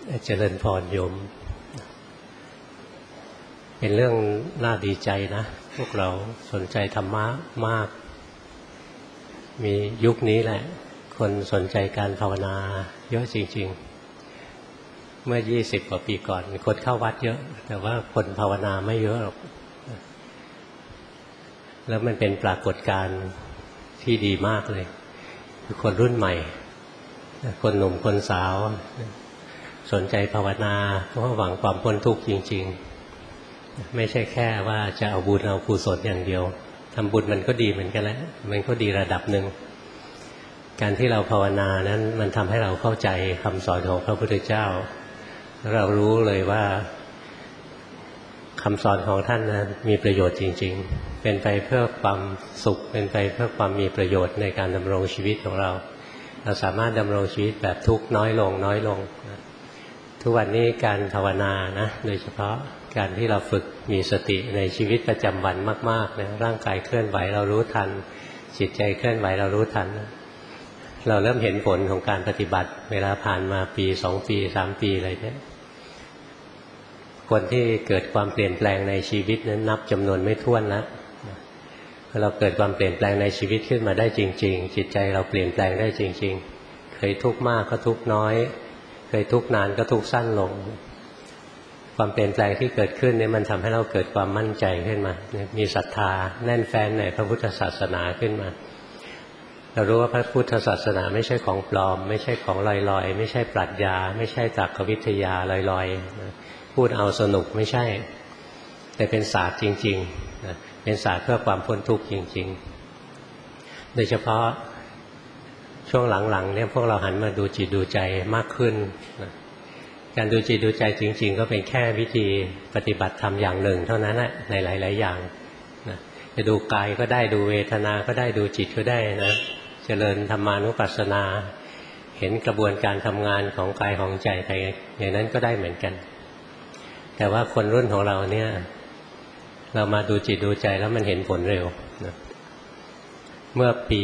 เจริญพรโยมเป็นเรื่องน่าดีใจนะพวกเราสนใจธรรมะมากมียุคนี้แหละคนสนใจการภาวนาเยอะจริงๆเมื่อ20 กว่าปีก่อนคนเข้าวัดเยอะแต่ว่าคนภาวนาไม่เยอะหรอกแล้วมันเป็นปรากฏการณ์ที่ดีมากเลยคือคนรุ่นใหม่คนหนุ่มคนสาวสนใจภาวนาเพราะหวังความพ้นทุกข์จริงๆไม่ใช่แค่ว่าจะเอาบุญเอากุศลอย่างเดียวทำบุญมันก็ดีเหมือนกันแหละมันก็ดีระดับหนึ่งการที่เราภาวนานั้นมันทำให้เราเข้าใจคำสอนของพระพุทธเจ้าเรารู้เลยว่าคำสอนของท่านนั้นมีประโยชน์จริงๆเป็นไปเพื่อความสุขเป็นไปเพื่อความมีประโยชน์ในการดำรงชีวิตของเราสามารถดำรงชีวิตแบบทุกข์น้อยลงน้อยลงทุกวันนี้การภาวนานะโดยเฉพาะการที่เราฝึกมีสติในชีวิตประจำวันมากๆนะร่างกายเคลื่อนไหวเรารู้ทันจิตใจเคลื่อนไหวเรารู้ทันเราเริ่มเห็นผลของการปฏิบัติเวลาผ่านมาปี2 ปี3 ปีอะไรเนี่ยคนที่เกิดความเปลี่ยนแปลงในชีวิตนั้นนับจำนวนไม่ถ้วนแล้วเราเกิดความเปลี่ยนแปลงในชีวิตขึ้นมาได้จริงๆจิตใจเราเปลี่ยนแปลงได้จริงๆเคยทุกข์มากก็ทุกข์น้อยเคยทุกข์นานก็ทุกข์สั้นลงความเปลี่ยนแปลงที่เกิดขึ้นเนี่ยมันทำให้เราเกิดความมั่นใจขึ้นมามีศรัทธาแน่นแฟ้นในพระพุทธศาสนาขึ้นมาเรารู้ว่าพระพุทธศาสนาไม่ใช่ของปลอมไม่ใช่ของลอยๆไม่ใช่ปรัชญาไม่ใช่ตรรกวิทยาลอยๆพูดเอาสนุกไม่ใช่แต่เป็นศาสตร์จริงๆเป็นศาสตร์เพื่อความพ้นทุกข์จริงๆโดยเฉพาะช่วงหลังๆเนี่ยพวกเราหันมาดูจิตดูใจมากขึ้นการดูจิตดูใจจริงๆก็เป็นแค่วิธีปฏิบัติธรรมอย่างหนึ่งเท่านั้นแหละในหลายๆอย่างจะดูกายก็ได้ดูเวทนาก็ได้ดูจิตก็ได้นะเจริญธรรมานุปัสสนาเห็นกระบวนการทำงานของกายของใจไปอย่างนั้นก็ได้เหมือนกันแต่ว่าคนรุ่นของเราเนี่ยเรามาดูจิตดูใจแล้วมันเห็นผลเร็วนะเมื่อปี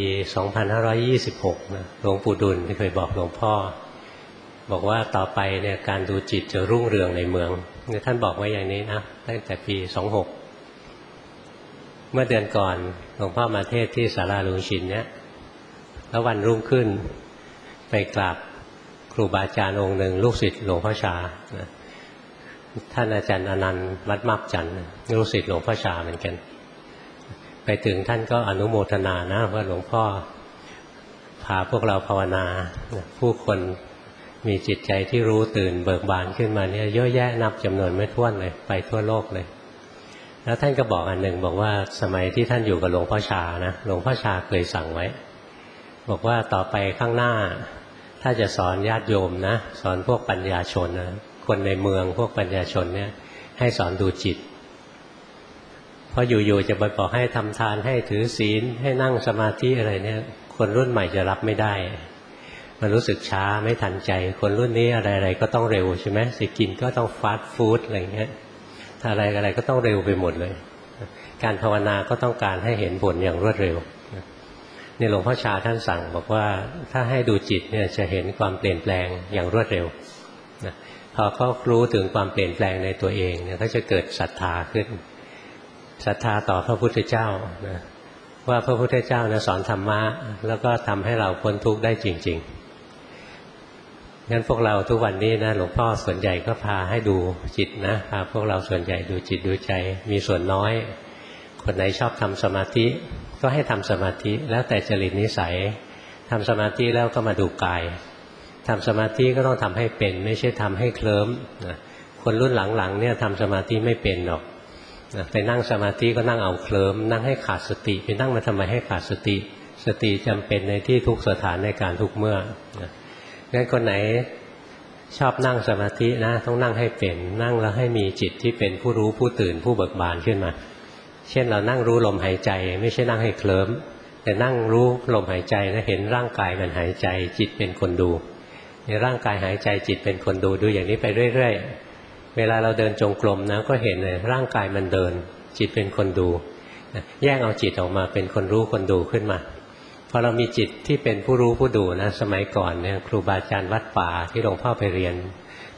2526 นะหลวงปู่ดุลที่เคยบอกหลวงพ่อบอกว่าต่อไปเนี่ยการดูจิตจะรุ่งเรืองในเมืองท่านบอกไว้อย่างนี้นะตั้งแต่ปี 26 เมื่อเดือนก่อนหลวงพ่อมาเทศที่ศาลาลุงชินเนี่ยแล้ววันรุ่งขึ้นไปกราบครูบาอาจารย์องค์หนึ่งลูกศิษย์หลวงพ่อชานะท่านอาจารย์อนันต์วัดมับจันทร์ลูกศิษย์หลวงพ่อชาเหมือนกันไปถึงท่านก็อนุโมทนานะว่าหลวงพ่อพาพวกเราภาวนาผู้คนมีจิตใจที่รู้ตื่นเบิกบานขึ้นมาเนี่ยเยอะแยะนับจำนวนไม่ถ้วนเลยไปทั่วโลกเลยแล้วท่านก็บอกอันหนึ่งบอกว่าสมัยที่ท่านอยู่กับหลวงพ่อชานะหลวงพ่อชาเคยสั่งไว้บอกว่าต่อไปข้างหน้าถ้าจะสอนญาติโยมนะสอนพวกปัญญาชนนะคนในเมืองพวกปัญญาชนเนี่ยให้สอนดูจิตเพราะอยู่ๆจะไปบอกให้ทำทานให้ถือศีลให้นั่งสมาธิอะไรเนี่ยคนรุ่นใหม่จะรับไม่ได้มันรู้สึกช้าไม่ทันใจคนรุ่นนี้อะไรๆก็ต้องเร็วใช่ไหมสิกินก็ต้องฟาสต์ฟู้ดอะไรเงี้ยอะไรก็ต้องเร็วไปหมดเลยการภาวนาก็ต้องการให้เห็นผลอย่างรวดเร็วนี่หลวงพ่อชาท่านสั่งบอกว่าถ้าให้ดูจิตเนี่ยจะเห็นความเปลี่ยนแปลงอย่างรวดเร็วพอเขารู้ถึงความเปลี่ยนแปลงในตัวเองเนี่ยก็จะเกิดศรัทธาขึ้นศรัทธาต่อพระพุทธเจ้านะว่าพระพุทธเจ้านะสอนธรรมะแล้วก็ทำให้เราพ้นทุกข์ได้จริงๆงั้นพวกเราทุกวันนี้นะหลวงพ่อส่วนใหญ่ก็พาให้ดูจิตนะพาพวกเราส่วนใหญ่ดูจิตดูใจมีส่วนน้อยคนไหนชอบทำสมาธิก็ให้ทำสมาธิแล้วแต่จริตนิสัยทำสมาธิแล้วก็มาดูกายทำสมาธิก็ต้องทำให้เป็นไม่ใช่ทำให้เคลิ้มนะคนรุ่นหลังๆเนี่ยทำสมาธิไม่เป็นหรอกไปนั่งสมาธิก็นั่งเอาเคลิ้มนั่งให้ขาดสติไปนั่งมาทำไมให้ขาดสติสติจำเป็นในที่ทุกสถานในการทุกเมื่องั้นคนไหนชอบนั่งสมาธินะต้องนั่งให้เป็นนั่งแล้วให้มีจิตที่เป็นผู้รู้ผู้ตื่นผู้เบิกบานขึ้นมาเช่นเรานั่งรู้ลมหายใจไม่ใช่นั่งให้เคลิ้มแต่นั่งรู้ลมหายใจนะเห็นร่างกายมันหายใจจิตเป็นคนดูในร่างกายหายใจจิตเป็นคนดูดูอย่างนี้ไปเรื่อยๆเวลาเราเดินจงกรมนะก็เห็นเลยร่างกายมันเดินจิตเป็นคนดูแยกเอาจิตออกมาเป็นคนรู้คนดูขึ้นมาพอเรามีจิตที่เป็นผู้รู้ผู้ดูนะสมัยก่อนเนี่ยครูบาอาจารย์วัดป่าที่หลวงพ่อไปเรียน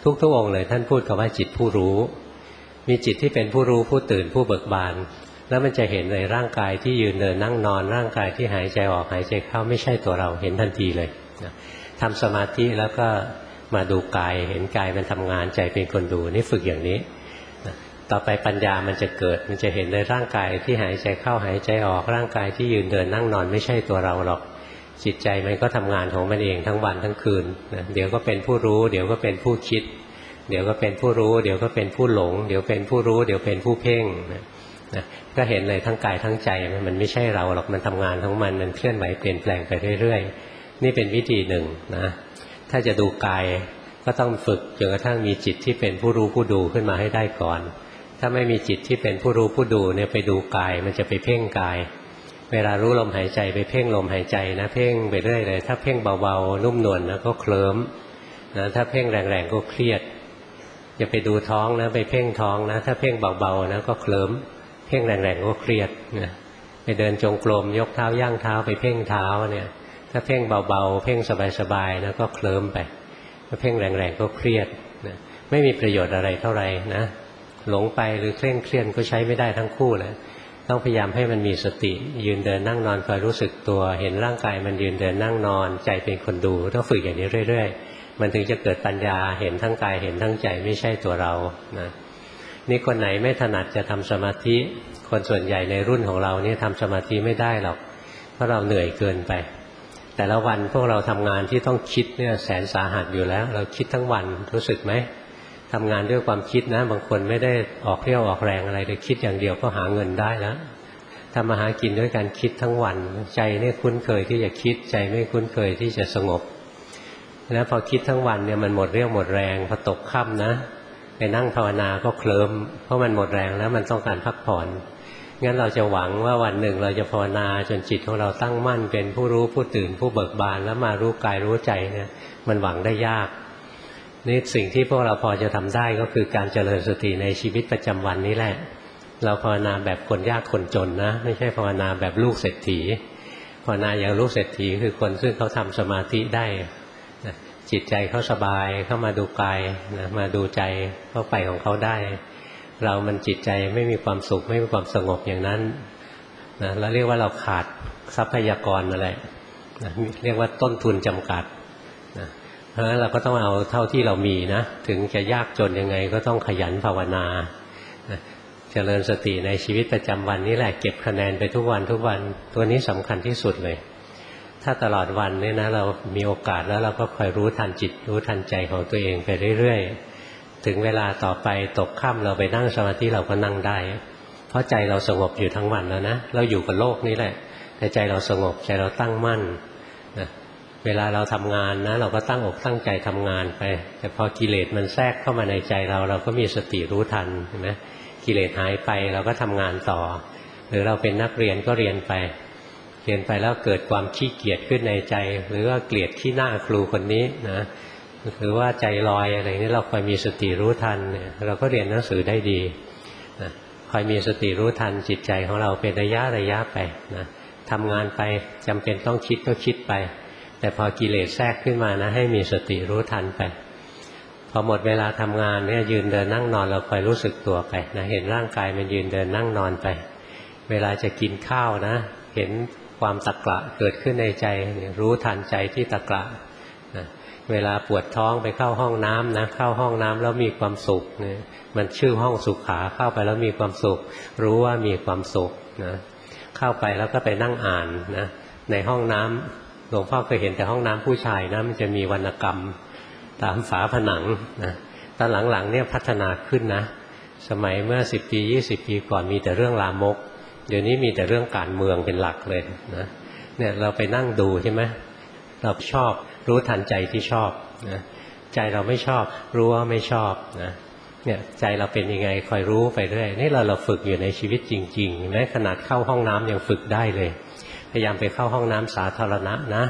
ทุกองค์เลยท่านพูดคำว่าจิตผู้รู้มีจิตที่เป็นผู้รู้ผู้ตื่นผู้เบิกบานแล้วมันจะเห็นในร่างกายที่ยืนเดินนั่งนอนร่างกายที่หายใจออกหายใจเข้าไม่ใช่ตัวเราเห็นทันทีเลยทำสมาธิแล้วก็มาดูกายเห็นกายมันทำงานใจเป็นคนดูนี่ฝึกอย่างนี้ต่อไปปัญญามันจะเกิดมันจะเห็นในร่างกายที่หายใจเข้าหายใจออกร่างกายที่ยืนเดินนั่งนอนไม่ใช่ตัวเราหรอกจิตใจมันก็ทำงานของมันเองทั้งวันทั้งคืนเดี๋ยวก็เป็นผู้รู้เดี๋ยวก็เป็นผู้คิดเดี๋ยวก็เป็นผู้รู้เดี๋ยวก็เป็นผู้หลงเดี๋ยวเป็นผู้รู้เดี๋ยวเป็นผู้เพ่งก็เห็นเลยทั้งกายทั้งใจมันไม่ใช่เราหรอกมันทำงานของมันเคลื่อนไหวเปลี่ยนแปลงไปเรื่อยๆนี่เป็นวิธีหนึ่งนะถ้าจะดูกายก็ต้องฝึกจนกระทั่งมีจิตที่เป็นผู้รู้ผู้ดูขึ้นมาให้ได้ก่อนถ้าไม่มีจิตที่เป็นผู้รู้ผู้ดูเนี่ยไปดูกายมันจะไปเพ่งกายเวลารู้ลมหายใจไปเพ่งลมหายใจนะเพ่งไปเรื่อยเลยถ้าเพ่งเบาๆนุ่มนวลนะก็เคลิ้มนะถ้าเพ่งแรงๆก็เครียดอย่าไปดูท้องนะไปเพ่งท้องนะถ้าเพ่งเบาๆนะก็เคลิ้มเพ่งแรงๆก็เครียดนะไปเดินจงกรมยกเท้าย่างเท้าไปเพ่งเท้าเนี่ยถ้าเพ่งเบาๆเพ่งสบายๆนะก็เคลิ้มไปถ้าเพ่งแรงๆก็เครียดนะไม่มีประโยชน์อะไรเท่าไหร่นะหลงไปหรือเคร่งเครียดก็ใช้ไม่ได้ทั้งคู่เลยต้องพยายามให้มันมีสติยืนเดินนั่งนอนคอยรู้สึกตัวเห็นร่างกายมันยืนเดินนั่งนอนใจเป็นคนดูต้องฝึกอย่างนี้เรื่อยๆมันถึงจะเกิดปัญญาเห็นทั้งกายเห็นทั้งใจไม่ใช่ตัวเรานะนี่คนไหนไม่ถนัดจะทำสมาธิคนส่วนใหญ่ในรุ่นของเรานี่ทำสมาธิไม่ได้หรอกเพราะเราเหนื่อยเกินไปแต่ละวันพวกเราทำงานที่ต้องคิดเนี่ยแสนสาหัสอยู่แล้วเราคิดทั้งวันรู้สึกไหมทำงานด้วยความคิดนะบางคนไม่ได้ออกเรี่ยวออกแรงอะไรเลยคิดอย่างเดียวก็หาเงินได้แล้วทำมาหากินด้วยการคิดทั้งวันใจนี่คุ้นเคยที่จะคิดใจไม่คุ้นเคยที่จะสงบแล้วพอคิดทั้งวันเนี่ยมันหมดเรี่ยวหมดแรงพอตกค่ำนะไปนั่งภาวนาก็เคลิ้มเพราะมันหมดแรงแล้วมันต้องการพักผ่อนงั้นเราจะหวังว่าวันหนึ่งเราจะภาวนาจนจิตของเราตั้งมั่นเป็นผู้รู้ผู้ตื่นผู้เบิกบานแล้วมารู้กายรู้ใจเนี่ยมันหวังได้ยากนี่สิ่งที่พวกเราพอจะทำได้ก็คือการเจริญสติในชีวิตประจำวันนี้แหละเราภาวนาแบบคนยากคนจนนะไม่ใช่ภาวนาแบบลูกเศรษฐีภาวนาอย่างลูกเศรษฐีคือคนซึ่งเขาทำสมาธิได้จิตใจเขาสบายเข้ามาดูกายนะมาดูใจเข้าไปของเขาได้เรามันจิตใจไม่มีความสุขไม่มีความสงบอย่างนั้นนะแล้วเรียกว่าเราขาดทรัพยากรอะไรนะเรียกว่าต้นทุนจำกัดนะเพราะฉะนั้นเราก็ต้องเอาเท่าที่เรามีนะถึงจะยากจนยังไงก็ต้องขยันภาวนาเจริญสติในชีวิตประจำวันนี่แหละเก็บคะแนนไปทุกวันตัวนี้สำคัญที่สุดเลยถ้าตลอดวันนี่นะเรามีโอกาสแล้วเราก็คอยรู้ทันจิตรู้ทันใจของตัวเองไปเรื่อยๆถึงเวลาต่อไปตกค่ำเราไปนั่งสมาธิเราก็นั่งได้เพราะใจเราสงบอยู่ทั้งวันแล้วนะเราอยู่กับโลกนี้แหละแต่ใจเราสงบใจเราตั้งมั่นนะเวลาเราทำงานนะเราก็ตั้งอกตั้งใจทำงานไปแต่พอกิเลสมันแทรกเข้ามาในใจเราก็มีสติรู้ทันเห็นไหมกิเลสหายไปเราก็ทำงานต่อหรือเราเป็นนักเรียนก็เรียนไปแล้วเกิดความขี้เกียจขึ้นในใจหรือว่าเกลียดขี้หน้าครูคนนี้นะหรือว่าใจลอยอะไรนี้เราคอยมีสติรู้ทันเนี่ยเราก็เรียนหนังสือได้ดีนะคอยมีสติรู้ทันจิตใจของเราเป็นระยะไปนะทำงานไปจำเป็นต้องคิดก็คิดไปแต่พอกิเลสแทรกขึ้นมานะให้มีสติรู้ทันไปพอหมดเวลาทำงานเนี่ยยืนเดินนั่งนอนเราคอยรู้สึกตัวไปนะเห็นร่างกายมันยืนเดินนั่งนอนไปเวลาจะกินข้าวนะเห็นความตะกละเกิดขึ้นในใจรู้ทันใจที่ตะกละนะเวลาปวดท้องไปเข้าห้องน้ำนะเข้าห้องน้ำแล้วมีความสุขเนี่ยมันชื่อห้องสุขาเข้าไปแล้วมีความสุขรู้ว่ามีความสุขนะเข้าไปแล้วก็ไปนั่งอ่านนะในห้องน้ำหลวงพ่อเคยเห็นแต่ห้องน้ำผู้ชายนะมันจะมีวรรณกรรมตามฝาผนังนะตอนหลังๆเนี่ยพัฒนาขึ้นนะสมัยเมื่อ10 ปี 20 ปีก่อนมีแต่เรื่องลามกเดี๋ยวนี้มีแต่เรื่องการเมืองเป็นหลักเลยนะเนี่ยเราไปนั่งดูใช่ไหมเราชอบรู้ทันใจที่ชอบนะใจเราไม่ชอบรู้ว่าไม่ชอบนะเนี่ยใจเราเป็นยังไงคอยรู้ไปเรื่อยนี่เราฝึกอยู่ในชีวิตจริงๆแม้ขนาดเข้าห้องน้ำยังฝึกได้เลยพยายามไปเข้าห้องน้ำสาธารณะนะ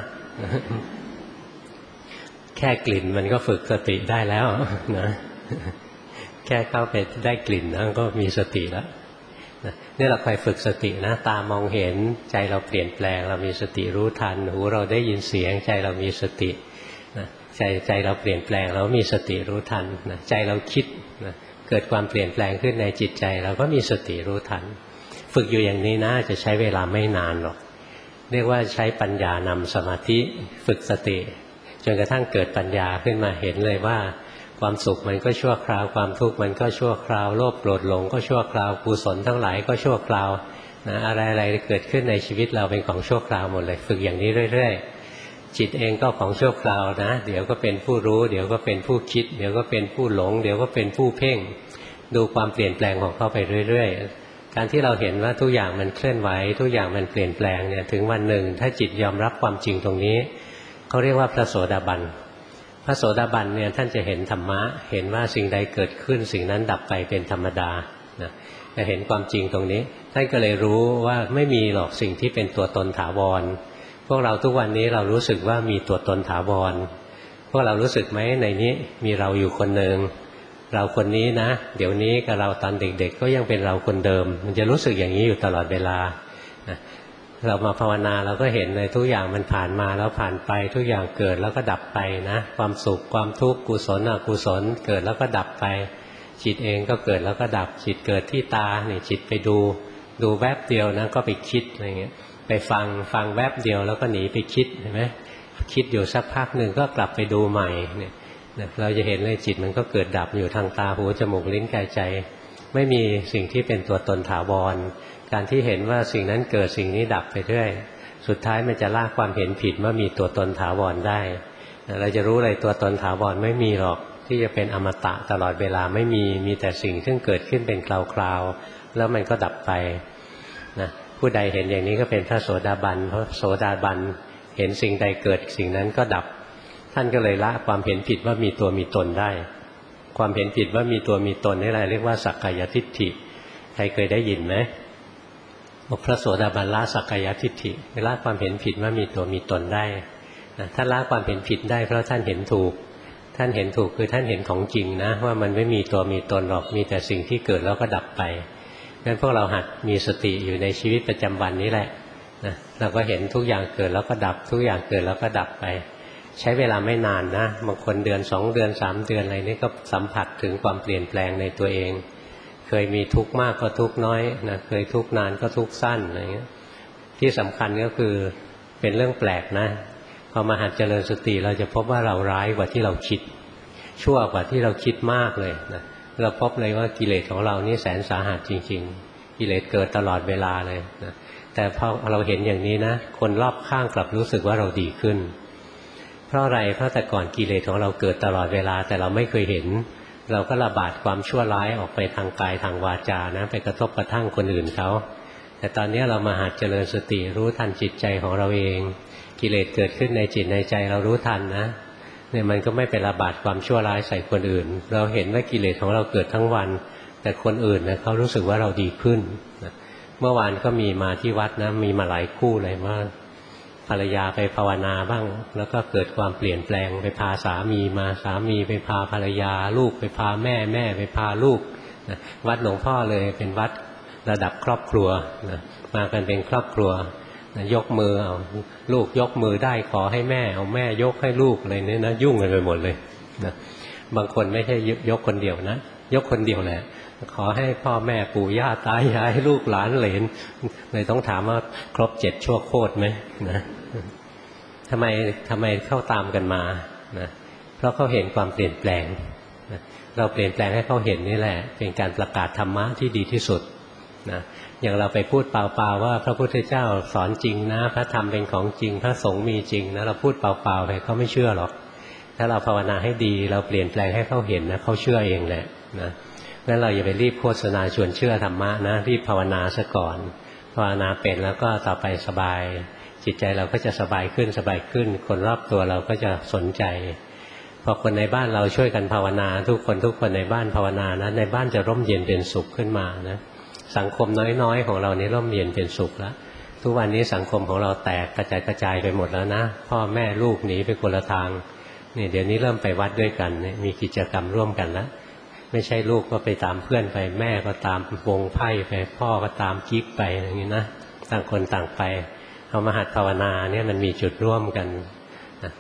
แค่กลิ่นมันก็ฝึกสติได้แล้วนะแค่เข้าไปได้กลิ่นนั่นก็มีสติแล้วนี่เราคอยฝึกสตินะตามองเห็นใจเราเปลี่ยนแปลงเรามีสติรู้ทันหูเราได้ยินเสียงใจเรามีสตินะใจเราเปลี่ยนแปลงเรามีสติรู้ทันนะใจเราคิดนะเกิดความเปลี่ยนแปลงขึ้นในจิตใจเราก็มีสติรู้ทันฝึกอยู่อย่างนี้นะจะใช้เวลาไม่นานหรอกเรียกว่าใช้ปัญญานำสมาธิฝึกสติจนกระทั่งเกิดปัญญาขึ้นมาเห็นเลยว่าความสุขมันก็ชั่วคราวความทุกข์มันก็ชั่วคราวโลภโกรธหลงก็ชั่วคราวกุศลทั้งหลายก็ชั่วคราวนะอะไรๆเกิดขึ้นในชีวิตเราเป็นของชั่วคราวหมดเลยฝึกอย่างนี้เรื่อยๆจิตเองก็ของชั่วคราวนะเดี๋ยวก็เป็นผู้รู้เดี๋ยวก็เป็นผู้คิดเดี๋ยวก็เป็นผู้หลงเดี๋ยวก็เป็นผู้เพ่งดูความเปลี่ยนแปลงของเขาไปเรื่อยๆการที่เราเห็นว่าทุกอย่างมันเคลื่อนไหวทุกอย่างมันเปลี่ยนแปลงเนี่ยถึงวันหนึ่งถ้าจิตยอมรับความจริงตรงนี้เขาเรียกว่าพระโสดาบันพระโสดาบันเนี่ยท่านจะเห็นธรรมะเห็นว่าสิ่งใดเกิดขึ้นสิ่งนั้นดับไปเป็นธรรมดานะจะเห็นความจริงตรงนี้ท่านก็เลยรู้ว่าไม่มีหรอกสิ่งที่เป็นตัวตนถาวรพวกเราทุกวันนี้เรารู้สึกว่ามีตัวตนถาวรพวกเรารู้สึกไหมในนี้มีเราอยู่คนหนึ่งเราคนนี้นะเดี๋ยวนี้กับเราตอนเด็กๆก็ยังเป็นเราคนเดิมมันจะรู้สึกอย่างนี้อยู่ตลอดเวลาเรามาภาวนาเราก็เห็นเลยทุกอย่างมันผ่านมาแล้วผ่านไปทุกอย่างเกิดแล้วก็ดับไปนะความสุขความทุกข์กุศลอกุศลเกิดแล้วก็ดับไปจิตเองก็เกิดแล้วก็ดับจิตเกิดที่ตาเนี่ยจิตไปดูแวบเดียวนะก็ไปคิดอะไรเงี้ยไปฟังแวบเดียวแล้วก็หนีไปคิดเห็นไหมคิดอยู่สักพักหนึ่งก็กลับไปดูใหม่เนี่ยเราจะเห็นเลยจิตมันก็เกิดดับอยู่ทางตาหูจมูกลิ้นกายใจไม่มีสิ่งที่เป็นตัวตนถาวรการที่เห็นว่าสิ่งนั้นเกิดสิ่งนี้ดับไปเรื่อยสุดท้ายมันจะลากความเห็นผิดว่ามีตัวตนถาวรได้เราจะรู้เลยตัวตนถาวรไม่มีหรอกที่จะเป็นอมตะตลอดเวลาไม่มีแต่สิ่งที่เกิดขึ้นเป็นคราวๆแล้วมันก็ดับไปนะผู้ใดเห็นอย่างนี้ก็เป็นพระโสดาบันเพราะโสดาบันเห็นสิ่งใดเกิดสิ่งนั้นก็ดับท่านก็เลยละความเห็นผิดว่ามีตัวมีตนได้ความเห็นผิดว่ามีตัวมีตนนี่แหละเรียกว่าสักกายทิฏฐิใครเคยได้ยินไหมพระโสดาบันละสักกายทิฏฐิละความเห็นผิดว่ามีตัวมีตนได้ท่านละความเห็นผิดได้เพราะท่านเห็นถูกท่านเห็นถูกคือท่านเห็นของจริงนะว่ามันไม่มีตัวมีตนหรอกมีแต่สิ่งที่เกิดแล้วก็ดับไปงั้นพวกเราหัดมีสติอยู่ในชีวิตประจำวันนี้แหละนะเราก็เห็นทุกอย่างเกิดแล้วก็ดับทุกอย่างเกิดแล้วก็ดับไปใช้เวลาไม่นานนะบางคนเดือน2 เดือน3 เดือนอะไรนี่ก็สัมผัสถึงความเปลี่ยนแปลงในตัวเองเคยมีทุกข์มากก็ทุกข์น้อยนะเคยทุกข์นานก็ทุกข์สั้นอะไรเงี้ยที่สำคัญก็คือเป็นเรื่องแปลกนะพอมาหัดเจริญสติเราจะพบว่าเราร้ายกว่าที่เราคิดชั่วกว่าที่เราคิดมากเลยนะเราพบเลยว่ากิเลสของเรานี่แสนสาหัสจริงๆกิเลสเกิดตลอดเวลาเลยนะแต่พอเราเห็นอย่างนี้นะคนรอบข้างกลับรู้สึกว่าเราดีขึ้นเพราะอะไรเพราะแต่ก่อนกิเลสของเราเกิดตลอดเวลาแต่เราไม่เคยเห็นเราก็ระบาดความชั่วร้ายออกไปทางกายทางวาจานะไปกระทบกระทั่งคนอื่นเขาแต่ตอนนี้เรามาหัดเจริญสติรู้ทันจิตใจของเราเองกิเลสเกิดขึ้นในจิตในใจเรารู้ทันนะเนี่ยมันก็ไม่ไประบาดความชั่วร้ายใส่คนอื่นเราเห็นว่ากิเลสของเราเกิดทั้งวันแต่คนอื่นนะเขารู้สึกว่าเราดีขึ้นนะเมื่อวานก็มีมาที่วัดนะมีมาหลายคู่เลยว่าภรรยาไปภาวนาบ้างแล้วก็เกิดความเปลี่ยนแปลงไปพาสามีมาสามีไปพาภรรยาลูกไปพาแม่แม่ไปพาลูกนะวัดหลวงพ่อเลยเป็นวัดระดับครอบครัวนะมากันเป็นครอบครัวยกมือเอาลูกยกมือได้ขอให้แม่เอาแม่ยกให้ลูกอะไรเนี่ยนะยุ่งกันไปหมดเลยนะบางคนไม่ใช่ยกคนเดียวนะยกคนเดียวแหละขอให้พ่อแม่ปู่ย่าตายายลูกหลานเหลนเลยต้องถามว่าครบ7ชั่วโคตรไหมนะทำไมเข้าตามกันมานะเพราะเขาเห็นความเปลี่ยนแปลงนะเราเปลี่ยนแปลงให้เขาเห็นนี่แหละเป็นการประกาศธรรมะที่ดีที่สุดนะอย่างเราไปพูดเปล่าๆว่าพระพุทธเจ้าสอนจริงนะพระธรรมเป็นของจริงพระสงฆ์มีจริงนะเราพูดเปล่าๆไปเขาไม่เชื่อหรอกถ้าเราภาวนาให้ดีเราเปลี่ยนแปลงให้เขาเห็นนะเขาเชื่อเองแหละนะงั้นเราอย่าไปรีบโฆษณาชวนเชื่อธรรมะนะรีบภาวนาซะก่อนภาวนาเป็นแล้วก็ต่อไปสบายจิตใจเราก็จะสบายขึ้นคนรอบตัวเราก็จะสนใจพอคนในบ้านเราช่วยกันภาวนาทุกคนในบ้านภาวนานะในบ้านจะร่มเย็นเป็นสุขขึ้นมานะสังคมน้อยๆของเรานี่ร่มเย็นเป็นสุขแล้วทุกวันนี้สังคมของเราแตกกระจายไปหมดแล้วนะพ่อแม่ลูกหนีไปคนละทางนี่เดี๋ยวนี้เริ่มไปวัดด้วยกันมีกิจกรรมร่วมกันแล้วไม่ใช่ลูกก็ไปตามเพื่อนไปแม่ก็ตามวงไพ่ไปพ่อก็ตามกิ๊กไปอย่างนี้นะต่างคนต่างไปเอามาหัดภาวนาเนี่ยมันมีจุดร่วมกันนะเพราะ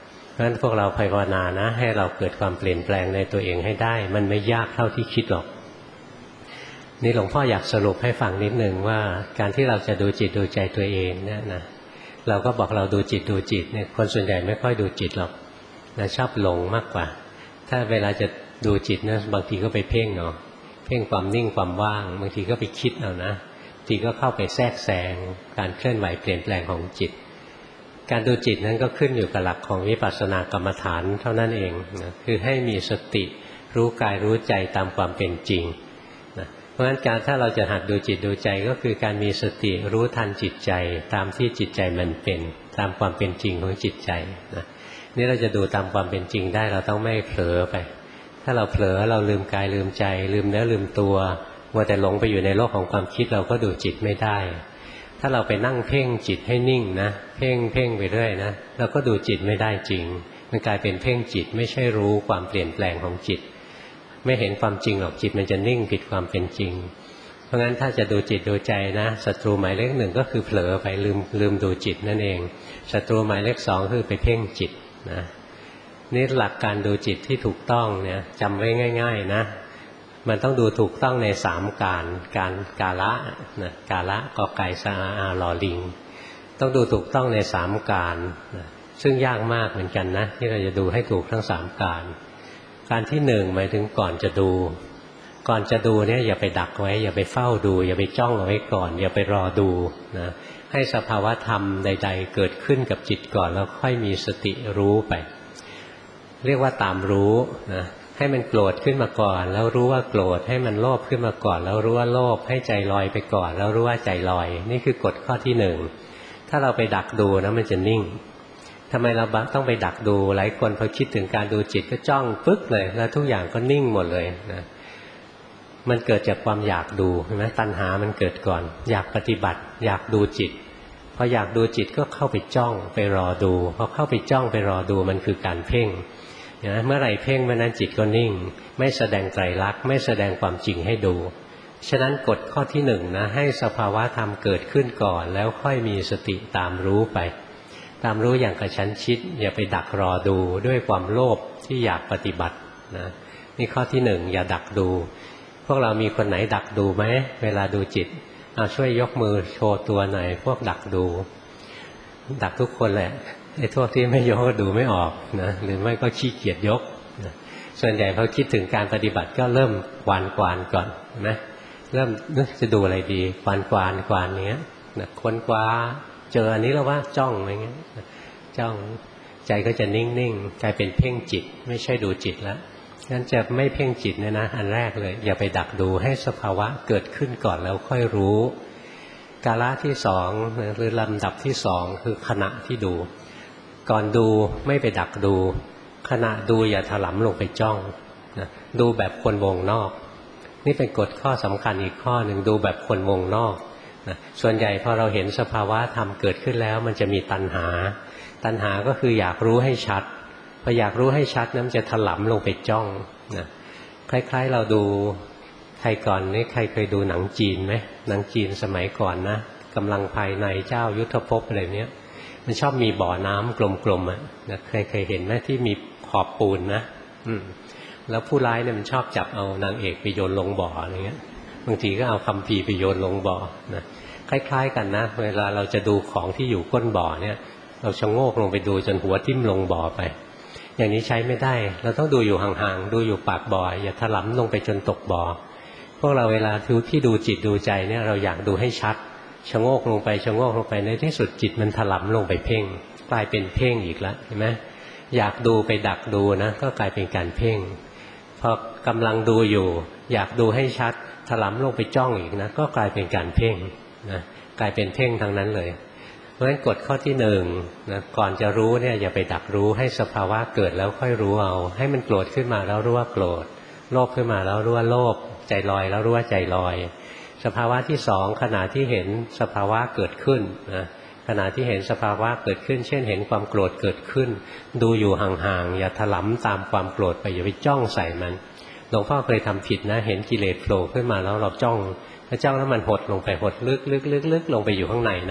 ฉะนั้นพวกเราภาวนานะให้เราเกิดความเปลี่ยนแปลงในตัวเองให้ได้มันไม่ยากเท่าที่คิดหรอกนี่หลวงพ่ออยากสรุปให้ฟังนิดนึงว่าการที่เราจะดูจิตดูใจตัวเองเนี่ยนะเราก็บอกเราดูจิตดูจิตเนี่ยคนส่วนใหญ่ไม่ค่อยดูจิตหรอกนะชอบหลงมากกว่าถ้าเวลาจะดูจิตนะบางทีก็ไปเพ่งเนาะเพ่งความนิ่งความว่างบางทีก็ไปคิดเอานะบางทีก็เข้าไปแทรกแซงการเคลื่อนไหวเปลี่ยนแปลงของจิตการดูจิตนั้นก็ขึ้นอยู่กับหลักของวิปัสสนากรรมฐานเท่านั้นเองนะคือให้มีสติรู้กายรู้ใจตามความเป็นจริงนะเพราะฉะนั้นการถ้าเราจะหัดดูจิตดูใจก็คือการมีสติรู้ทันจิตใจตามที่จิตใจมันเป็นตามความเป็นจริงของจิตใจนะนี่เราจะดูตามความเป็นจริงได้เราต้องไม่เผลอไปถ้าเราเผลอเราลืมกายลืมใจลืมเนื้อลืมตัวมัวแต่หลงไปอยู่ในโลกของความคิดเราก็ดูจิตไม่ได้ถ้าเราไปนั่งเพ่งจิตให้นิ่งนะเพ่งไปเรื่อยนะเราก็ดูจิตไม่ได้จริงมันกลายเป็นเพ่งจิตไม่ใช่รู้ความเปลี่ยนแปลงของจิตไม่เห็นความจริงหรอกจิตมันจะนิ่งผิดความเป็นจริงเพราะงั้นถ้าจะดูจิตดูใจนะศัตรูหมายเลขหนึ่งก็คือเผลอไปลืมดูจิตนั่นเองศัตรูหมายเลขสองคือไปเพ่งจิตนะนี่หลักการดูจิตที่ถูกต้องเนี่ยจำไว้ง่ายๆนะมันต้องดูถูกต้องในสามการกาละนะกาละกอไก่สระอาลอลิงต้องดูถูกต้องในสามการนะซึ่งยากมากเหมือนกันนะที่เราจะดูให้ถูกทั้งสามการที่หนึ่งหมายถึงก่อนจะดูเนี่ยอย่าไปดักไว้อย่าไปเฝ้าดูอย่าไปจ้องเอาไว้ก่อนอย่าไปรอดูนะให้สภาวะธรรมใดๆเกิดขึ้นกับจิตก่อนแล้วค่อยมีสติรู้ไปเรียกว่าตามรู้นะให้มันโกรธขึ้นมาก่อนแล้วรู้ว่าโกรธให้มันโลภขึ้นมาก่อนแล้วรู้ว่าโลภให้ใจลอยไปก่อนแล้วรู้ว่าใจลอยนี่คือกฎข้อที่หนึ่งถ้าเราไปดักดูนะมันจะนิ่งทำไมเราต้องไปดักดูหลายคนพอคิดถึงการดูจิตก็จ้องปึ๊กเลยแล้วทุกอย่างก็นิ่งหมดเลยนะมันเกิดจากความอยากดูใช่ไหมตัณหามันเกิดก่อนอยากปฏิบัติอยากดูจิตพออยากดูจิตก็เข้าไปจ้องไปรอดูพอเข้าไปจ้องไปรอดูมันคือการเพ่งเมื่อไหร่เพ่งเมื่อนั้นจิตก็นิ่งไม่แสดงไตรลักษณ์ไม่แสดงความจริงให้ดูฉะนั้นกฎข้อที่หนึ่งนะให้สภาวะธรรมเกิดขึ้นก่อนแล้วค่อยมีสติตามรู้ไปตามรู้อย่างกระชั้นชิดอย่าไปดักรอดูด้วยความโลภที่อยากปฏิบัตินะนี่ข้อที่หนึ่งอย่าดักดูพวกเรามีคนไหนดักดูไหมเวลาดูจิตช่วยยกมือโชว์ตัวหน่อยพวกดักดูดักทุกคนแหละไอ้พวกที่ไม่ยกก็ดูไม่ออกนะหรือไม่ก็ขี้เกียจยกนะส่วนใหญ่พอคิดถึงการปฏิบัติก็เริ่มกวานก่อนนะเริ่มนึกจะดูอะไรดีกวานเนี้ยนะค้นคว้าเจออันนี้แล้วว่าจ้องอะไรเงี้ยจ้องใจก็จะนิ่งๆกลายเป็นเพ่งจิตไม่ใช่ดูจิตแล้วงั้นจะไม่เพ่งจิตเนี่ยนะอันแรกเลยอย่าไปดักดูให้สภาวะเกิดขึ้นก่อนแล้วค่อยรู้กาลที่สองหรือลำดับที่สองคือขณะที่ดูก่อนดูไม่ไปดักดูขณะดูอย่าถลำลงไปจ้องนะดูแบบคนวงนอกนี่เป็นกฎข้อสำคัญอีกข้อหนึ่งดูแบบคนวงนอกนะส่วนใหญ่พอเราเห็นสภาวะธรรมเกิดขึ้นแล้วมันจะมีตัณหาก็คืออยากรู้ให้ชัดพออยากรู้ให้ชัดนั้นจะถลำลงไปจ้องนะคล้ายๆเราดูใครก่อนนี่ใครเคยดูหนังจีนไหมหนังจีนสมัยก่อนนะกำลังภายในเจ้ายุทธภพอะไรเนี้ยมันชอบมีบ่อน้ำกลมๆอ่ะนะเคยเห็นไหมที่มีขอบปูนนะแล้วผู้ร้ายเนี่ยมันชอบจับเอานางเอกไปโยนลงบ่ออะไรเงี้ยบางทีก็เอาคัมภีร์ไปโยนลงบ่อนะคล้ายๆกันนะเวลาเราจะดูของที่อยู่ก้นบ่อเนี่ยเราชะโงกลงไปดูจนหัวทิ่มลงบ่อไปอย่างนี้ใช้ไม่ได้เราต้องดูอยู่ห่างๆดูอยู่ปากบ่ออย่าถลำลงไปจนตกบ่อพวกเราเวลาที่ดูจิตดูใจเนี่ยเราอยากดูให้ชัดชะโงกลงไปในที่สุดจิตมันถลำลงไปเพ่งกลายเป็นเพ่งอีกแล้วเห็นไหมอยากดูไปดักดูนะก็กลายเป็นการเพ่งพอกำลังดูอยู่อยากดูให้ชัดถลำลงไปจ้องอีกนะก็กลายเป็นการเพ่งนะกลายเป็นเพ่งทั้งนั้นเลยเพราะฉะนั้นกฎข้อที่หนึ่งนะก่อนจะรู้เนี่ยอย่าไปดักรู้ให้สภาวะเกิดแล้วค่อยรู้เอาให้มันโกรธขึ้นมาแล้วรู้ว่าโกรธโลภขึ้นมาแล้วรู้ว่าโลภใจลอยแล้วรู้ว่าใจลอยสภาวะที่สองขณะที่เห็นสภาวะเกิดขึ้นนะขณะที่เห็นสภาวะเกิดขึ้นเช่นเห็นความโกรธเกิดขึ้นดูอยู่ห่างๆอย่าถลำตามความโกรธไปอย่าไปจ้องใส่มันหลวงพ่อเคยทำผิดนะเห็นกิเลสโผล่ขึ้นมาแล้วเราจ้องแล้วมันหดลงไปหดลึกลงไปอยู่ข้างในนะ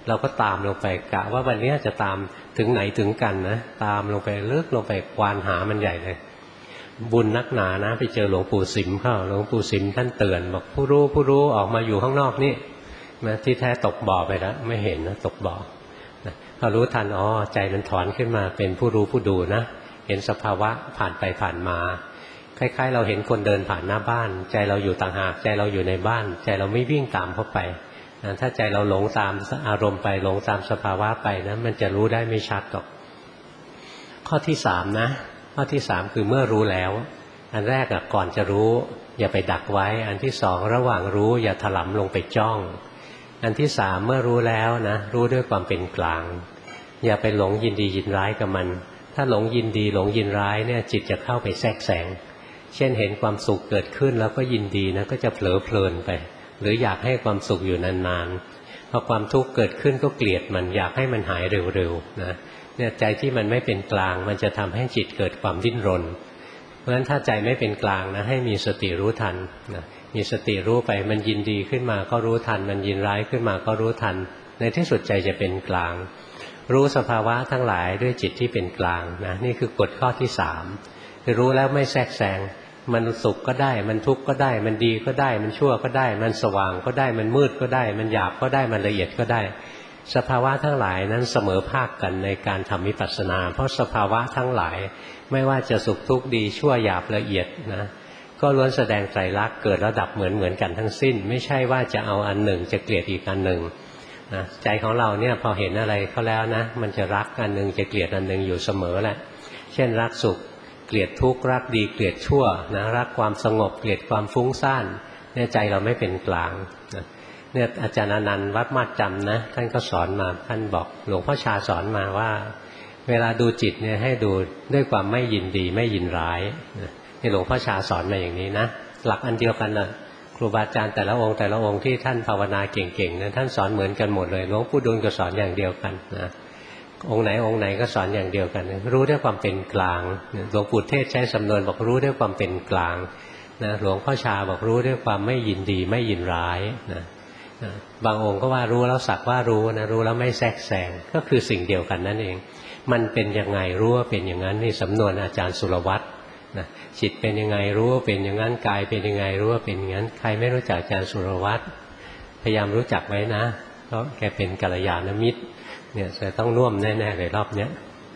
เราก็ตามลงไปกะว่าวันนี้จะตามถึงไหนถึงกันนะตามลงไปลึกลงไปควานหามันใหญ่เลยบุญนักหนานะไปเจอหลวงปู่สิมเข้าหลวงปู่สิมท่านเตือนบอกผู้รู้ออกมาอยู่ข้างนอกนี่นะที่แท้ตกบ่อไปแล้วไม่เห็นนะตกบ่อนะพอรู้ทันอ๋อใจมันถอนขึ้นมาเป็นผู้รู้ผู้ดูนะเห็นสภาวะผ่านไปผ่านมาคล้ายๆเราเห็นคนเดินผ่านหน้าบ้านใจเราอยู่ต่างหากใจเราอยู่ในบ้านใจเราไม่วิ่งตามเข้าไปนะถ้าใจเราหลงตามอารมณ์ไปหลงตามสภาวะไปนะมันจะรู้ได้ไม่ชัดหรอกข้อที่สามนะข้อที่สามคือเมื่อรู้แล้วอันแรกก่อนจะรู้อย่าไปดักไว้อันที่สองระหว่างรู้อย่าถลำลงไปจ้องอันที่สามเมื่อรู้แล้วนะรู้ด้วยความเป็นกลางอย่าไปหลงยินดียินร้ายกับมันถ้าหลงยินดีหลงยินร้ายเนี่ยจิตจะเข้าไปแทรกแซงเช่นเห็นความสุขเกิดขึ้นแล้วก็ยินดีนะก็จะเผลอเพลินไปหรืออยากให้ความสุขอยู่นานๆพอความทุกข์เกิดขึ้นก็เกลียดมันอยากให้มันหายเร็วๆนะเนี่ยใจที่มันไม่เป็นกลางมันจะทำให้จิตเกิดความดิ้นรนเพราะฉะนั้นถ้าใจไม่เป็นกลางนะให้มีสติรู้ทันนะมีสติรู้ไปมันยินดีขึ้นมาก็รู้ทันมันยินร้ายขึ้นมาก็รู้ทันในที่สุดใจจะเป็นกลางรู้สภาวะทั้งหลายด้วยจิตที่เป็นกลางนะนี่คือกฎข้อที่สามคือรู้แล้วไม่แทรกแซงมันสุขก็ได้มันทุกข์ก็ได้มันดีก็ได้มันชั่วก็ได้มันสว่างก็ได้มันมืดก็ได้มันหยาบก็ได้มันละเอียดก็ได้สภาวะทั้งหลายนั้นเสมอภาคกันในการทำวิปัสสนาเพราะสภาวะทั้งหลายไม่ว่าจะสุขทุกข์ดีชั่วหยาบละเอียดนะก็ล้วนแสดงไตรลักษณ์เกิดระดับเหมือนกันทั้งสิ้นไม่ใช่ว่าจะเอาอันหนึ่งจะเกลียดอีกอันหนึ่งนะใจของเราเนี่ยพอเห็นอะไรเขาแล้วนะมันจะรักอันหนึ่งจะเกลียดอันหนึ่งอยู่เสมอแหละเช่นรักสุขเกลียดทุกข์รักดีเกลียดชั่วนะรักความสงบเกลียดความฟุ้งซ่านเนี่ยใจเราไม่เป็นกลางนะเนี่ยอาจารย์อนันต์วัดมาดจำนะท่านก็สอนมาท่านบอกหลวงพ่อชาสอนมาว่าเวลาดูจิตเนี่ยให้ดูด้วยความไม่ยินดีไม่ยินร้ายนี่หลวงพ่อชาสอนมาอย่างนี้นะหลักอันเดียวกันนะครูบาอาจารย์แต่ละองค์ที่ท่านภาวนาเก่งๆนะท่านสอนเหมือนกันหมดเลยหลวงปู่ดูลก็สอนอย่างเดียวกันนะองค์ไหนก็สอนอย่างเดียวกันรู้ด้วยความเป็นกลางหลวงปู่เทศใช้สำนวนบอกรู้ด้วยความเป็นกลางนะหลวงพ่อชาบอกรู้ด้วยความไม่ยินดีไม่ยินร้ายนะบางองค์ก็ว่ารู้แล้วสักว่ารู้นะรู้แล้วไม่แทรกแซงก็คือสิ่งเดียวกันนั่นเองมันเป็นยังไงรู้ว่าเป็นอย่างนั้นนี่สำนวนอาจารย์สุรวัตรนะจิตเป็นยังไงรู้ว่าเป็นอย่างนั้นกายเป็นยังไงรู้ว่าเป็นอย่างนั้นใครไม่รู้จักอาจารย์สุรวัตรพยายามรู้จักไว้นะเพราะแกเป็นกัลยาณมิตรเนี่ยจะต้องน่วมแน่ๆเลยรอบเนี้ย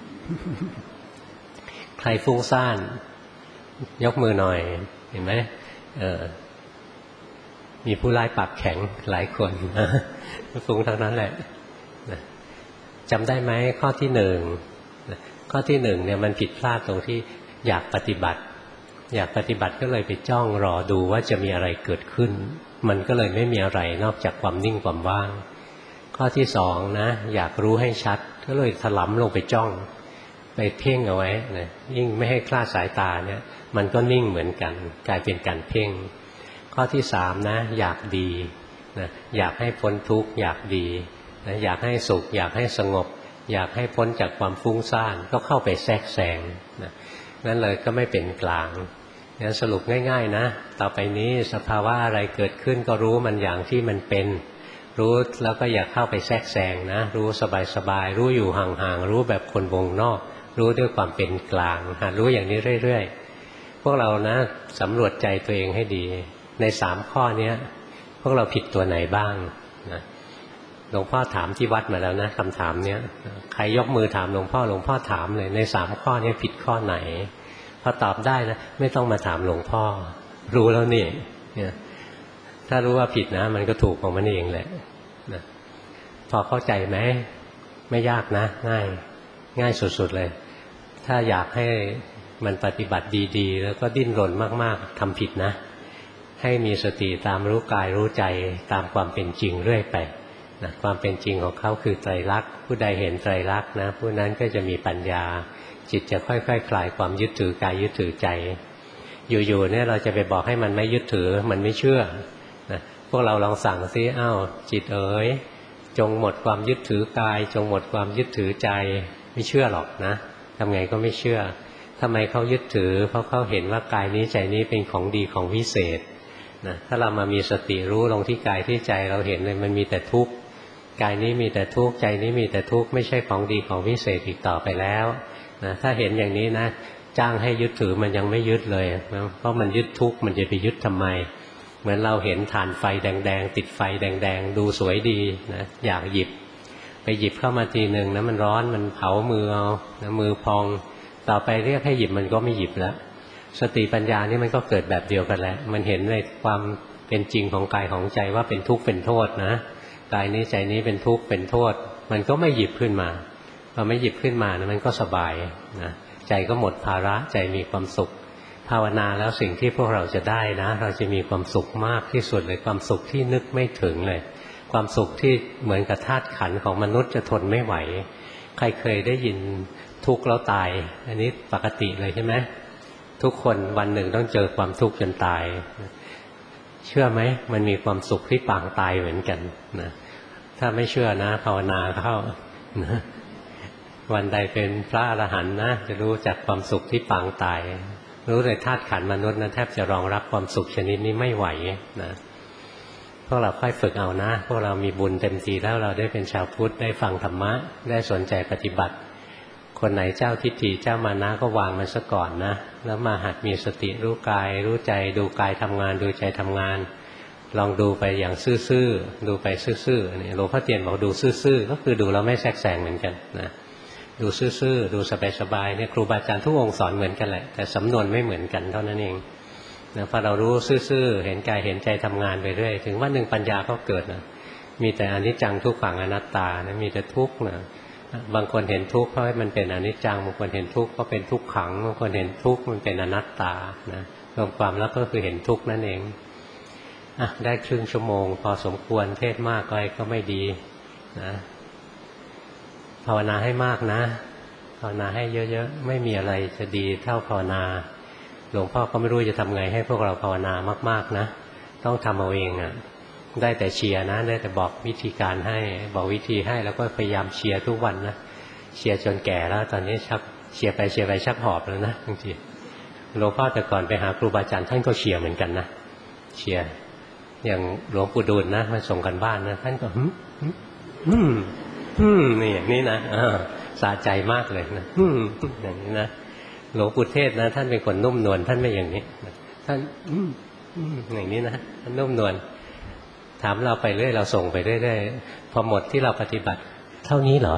ใครฟุ้งซ่านยกมือหน่อยเห็นไหมมีผู้ร้ายปากแข็งหลายคน ฟุ้งทั้งนั้นแหละจำได้ไหมข้อที่หนึ่งข้อที่หนึ่งเนี่ยมันผิดพลาดตรงที่อยากปฏิบัติก็เลยไปจ้องรอดูว่าจะมีอะไรเกิดขึ้นมันก็เลยไม่มีอะไรนอกจากความนิ่งความว่างข้อที่สองนะอยากรู้ให้ชัดก็เลยถลำลงไปจ้องไปเพ่งเอาไว้นะยิ่งไม่ให้คลาดสายตาเนี่ยมันก็นิ่งเหมือนกันกลายเป็นการเพ่งข้อที่สามนะอยากดีนะอยากให้พ้นทุกข์อยากดีนะอยากให้สุขอยากให้สงบอยากให้พ้นจากความฟุ้งซ่านก็เข้าไปแทรกแซงนะนั่นเลยก็ไม่เป็นกลางงั้นสรุปง่ายๆนะต่อไปนี้สภาวะอะไรเกิดขึ้นก็รู้มันอย่างที่มันเป็นรู้แล้วก็อย่าเข้าไปแทรกแซงนะรู้สบายๆรู้อยู่ห่างๆรู้แบบคนวงนอกรู้ด้วยความเป็นกลางหัดรู้อย่างนี้เรื่อยๆพวกเรานะสำรวจใจตัวเองให้ดีใน3ข้อนี้พวกเราผิดตัวไหนบ้างนะหลวงพ่อถามที่วัดมาแล้วนะคำถามเนี้ยใครยกมือถามหลวงพ่อถามเลยใน3ข้อนี้ผิดข้อไหนพอตอบได้นะไม่ต้องมาถามหลวงพ่อรู้แล้วนี่เนี่ยถ้ารู้ว่าผิดนะมันก็ถูกของมันเองแหละนะพอเข้าใจไหมไม่ยากนะง่ายสุดๆเลยถ้าอยากให้มันปฏิบัติดีๆแล้วก็ดิ้นรนมากๆทำผิดนะให้มีสติตามรู้กายรู้ใจตามความเป็นจริงเรื่อยไปนะความเป็นจริงของเขาคือไตรลักษณ์ผู้ใดเห็นไตรลักษณ์นะผู้นั้นก็จะมีปัญญาจิตจะค่อยๆคลายความยึดถือกายยึดถือใจอยู่ๆเนี่ยเราจะไปบอกให้มันไม่ยึดถือมันไม่เชื่อนะพวกเราลองสั่งซิอ้าวจิตเอ๋ยจงหมดความยึดถือกายจงหมดความยึดถือใจไม่เชื่อหรอกนะทำไงก็ไม่เชื่อทำไมเขายึดถือเพราะเขาเห็นว่ากายนี้ใจนี้เป็นของดีของวิเศษนะถ้าเรามามีสติรู้ลงที่กายที่ใจเราเห็นเลยมันมีแต่ทุกข์กายนี้มีแต่ทุกข์ใจนี้มีแต่ทุกข์ไม่ใช่ของดีของวิเศษอีกต่อไปแล้วนะถ้าเห็นอย่างนี้นะจ้างให้ยึดถือมันยังไม่ยึดเลยนะเพราะมันยึดทุกข์มันจะไปยึดทำไมเหมือนเราเห็นถ่านไฟแดงๆติดไฟแดงๆดูสวยดีนะอยากหยิบไปหยิบเข้ามาทีหนึ่งนะมันร้อนมันเผามือเอานะมือพองต่อไปเรียกให้หยิบมันก็ไม่หยิบแล้วสติปัญญานี่มันก็เกิดแบบเดียวกันแหละมันเห็นในความเป็นจริงของกายของใจว่าเป็นทุกข์เป็นโทษนะกายนี้ใจนี้เป็นทุกข์เป็นโทษมันก็ไม่หยิบขึ้นมาพอไม่หยิบขึ้นมานะมันก็สบายนะใจก็หมดภาระใจมีความสุขภาวนาแล้วสิ่งที่พวกเราจะได้นะเราจะมีความสุขมากที่สุดเลยความสุขที่นึกไม่ถึงเลยความสุขที่เหมือนกับธาตุขันธ์ของมนุษย์จะทนไม่ไหวใครเคยได้ยินทุกข์แล้วตายอันนี้ปกติเลยใช่ไหมทุกคนวันหนึ่งต้องเจอความทุกข์จนตายเชื่อไหมมันมีความสุขที่ปางตายเหมือนกันนะถ้าไม่เชื่อนะภาวนาเข้านะวันใดเป็นพระอรหันต์นะจะรู้จักความสุขที่ปางตายรู้เลยธาตุขันธ์มนุษย์นะแทบจะรองรับความสุขชนิดนี้ไม่ไหวนะพวกเราค่อยฝึกเอานะพวกเรามีบุญเต็มทีแล้วเราได้เป็นชาวพุทธได้ฟังธรรมะได้สนใจปฏิบัติคนไหนเจ้าทิฏฐิเจ้ามานะก็วางมันซะก่อนนะแล้วมาหัดมีสติรู้กายรู้ใจดูกายทำงานดูใจทำงานลองดูไปอย่างซื่อๆดูไปซื่อๆนี่หลวงพ่อเทียนบอกดูซื่อๆก็คือดูแล้วไม่แทรกแซงเหมือนกันนะดูซื่อๆดูสบายๆเนี่ยครูบาอาจารย์ทุกองค์สอนเหมือนกันแหละแต่สำนวนไม่เหมือนกันเท่านั้นเองนะพอเรารู้ซื่อๆเห็นกายเห็นใจทำงานไปเรื่อยถึงวันหนึ่งปัญญาก็เกิดนะมีแต่อนิจจังทุกขังอนัตตานะมีแต่ทุกข์นะบางคนเห็นทุกข์เพราะมันเป็นอนิจจังบางคนเห็นทุกข์เพราะเป็นทุกขังบางคนเห็นทุกข์มันเป็นอนัตตานะรวมความแล้วก็คือเห็นทุกข์นั่นเองได้ครึ่งชั่วโมงพอสมควรเทศมากไปก็ไม่ดีนะภาวนาให้มากนะภาวนาให้เยอะๆไม่มีอะไรจะดีเท่าภาวนาหลวงพ่อก็ไม่รู้จะทำไงให้พวกเราภาวนามากๆนะต้องทำเอาเองอ่ะได้แต่เชียร์นะได้แต่บอกวิธีการให้บอกวิธีให้แล้วก็พยายามเชียร์ทุกวันนะเชียร์จนแก่แล้วตอนนี้ชักเชียร์ไปเชียร์ไปชักหอบแล้วนะจริงๆหลวงพ่อแต่ก่อนไปหาครูบาอาจารย์ท่านก็เชียร์เหมือนกันนะเชียร์อย่างหลวงปู่ดูลนะมาส่งกันบ้านนะท่านก็นี่อย่างนี้นะสะใจมากเลยนะอย่างนี้นะหลวงปู่เทศนะท่านเป็นคนนุ่มนวลท่านไม่อย่างนี้ท่านอย่างนี้นะท่านนุ่มนวลถามเราไปเรื่อยเราส่งไปเรื่อยๆพอหมดที่เราปฏิบัติเท่านี้เหรอ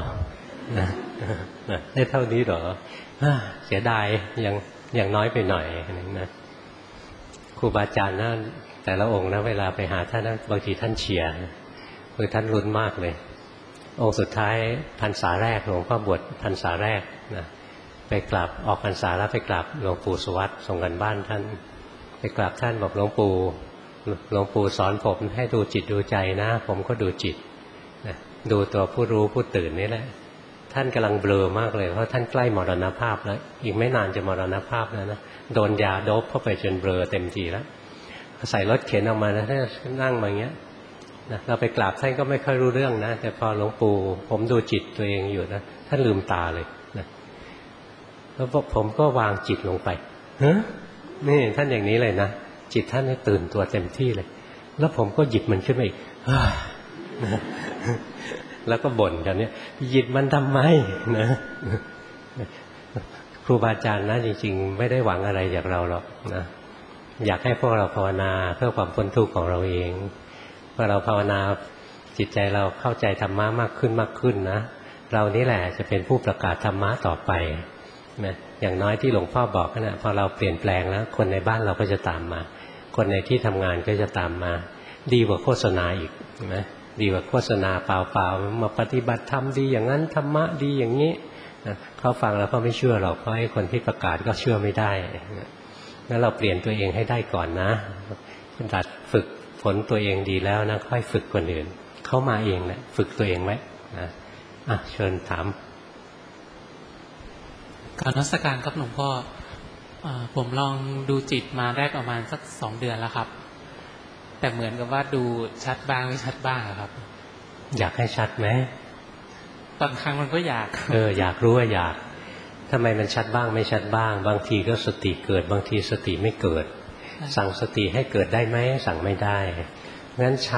ได้เท่านี้เหรอเสียดายยังน้อยไปหน่อยนะครูบาอาจารย์นะแต่ละองค์นะเวลาไปหาท่านบางทีท่านเชียร์คือท่านรุนมากเลยองค์สุดท้ายพรรษาแรกหลวงพ่อบวชพรรษาแรกนะไปกราบออกพรรษาแล้วไปกราบหลวงปู่สุวัตส่งกันบ้านท่านไปกราบท่านบอกหลวงปู่สอนผมให้ดูจิตดูใจนะผมก็ดูจิตนะดูตัวผู้รู้ผู้ตื่นนี่แหละท่านกำลังเบลอมากเลยเพราะท่านใกล้มรณภาพแล้วอีกไม่นานจะมรณภาพแล้วนะโดนยาโดบเข้าไปจนเบลอเต็มทีแล้วใส่รถเข็นออกมานะท่านนั่งมาอย่างเงี้ยนะเราไปกราบท่านก็ไม่ค่อยรู้เรื่องนะแต่พอหลวงปู่ผมดูจิตตัวเองอยู่นะท่านลืมตาเลยนะแล้วผมก็วางจิตลงไปนี่ท่านอย่างนี้เลยนะจิตท่านให้ตื่นตัวเต็มที่เลยแล้วผมก็หยิบมันขึ้นมาอีกแล้วก็บ่นกันเนี่ยหยิบมันทำไมนะครูบาอาจารย์นะจริงๆไม่ได้หวังอะไรจากเราหรอกนะอยากให้พวกเราภาวนาเพื่อความพ้นทุกข์ของเราเองพอเราภาวนาจิตใจเราเข้าใจธรรมะมากขึ้นนะเรานี่แหละจะเป็นผู้ประกาศธรรมะต่อไปนะอย่างน้อยที่หลวงพ่อบอกนะพอเราเปลี่ยนแปลงแล้วคนในบ้านเราก็จะตามมาคนในที่ทำงานก็จะตามมาดีกว่าโฆษณาอีกนะดีกว่าโฆษณาเปล่าๆมาปฏิบัติธรรมดีอย่างนั้นธรรมะดีอย่างนี้เขาฟังแล้วก็ไม่เชื่อหรอกเพราะให้คนที่ประกาศก็เชื่อไม่ได้งั้นเราเปลี่ยนตัวเองให้ได้ก่อนนะดัดฝึกฝนตัวเองดีแล้วนะค่อยฝึกคนอื่นเข้ามาเองแหละฝึกตัวเองไว้นะเชิญถามการนมัสการครับหลวงพ่อผมลองดูจิตมาได้ประมาณสัก2 เดือนแล้วครับแต่เหมือนกับว่าดูชัดบ้างไม่ชัดบ้างครับอยากให้ชัดไหมบางครั้งมันก็อยากอยากรู้ว่าอยากทำไมมันชัดบ้างไม่ชัดบ้างบางทีก็สติเกิดบางทีสติไม่เกิดสั่งสติให้เกิดได้ไหมสั่งไม่ได้งั้นชัด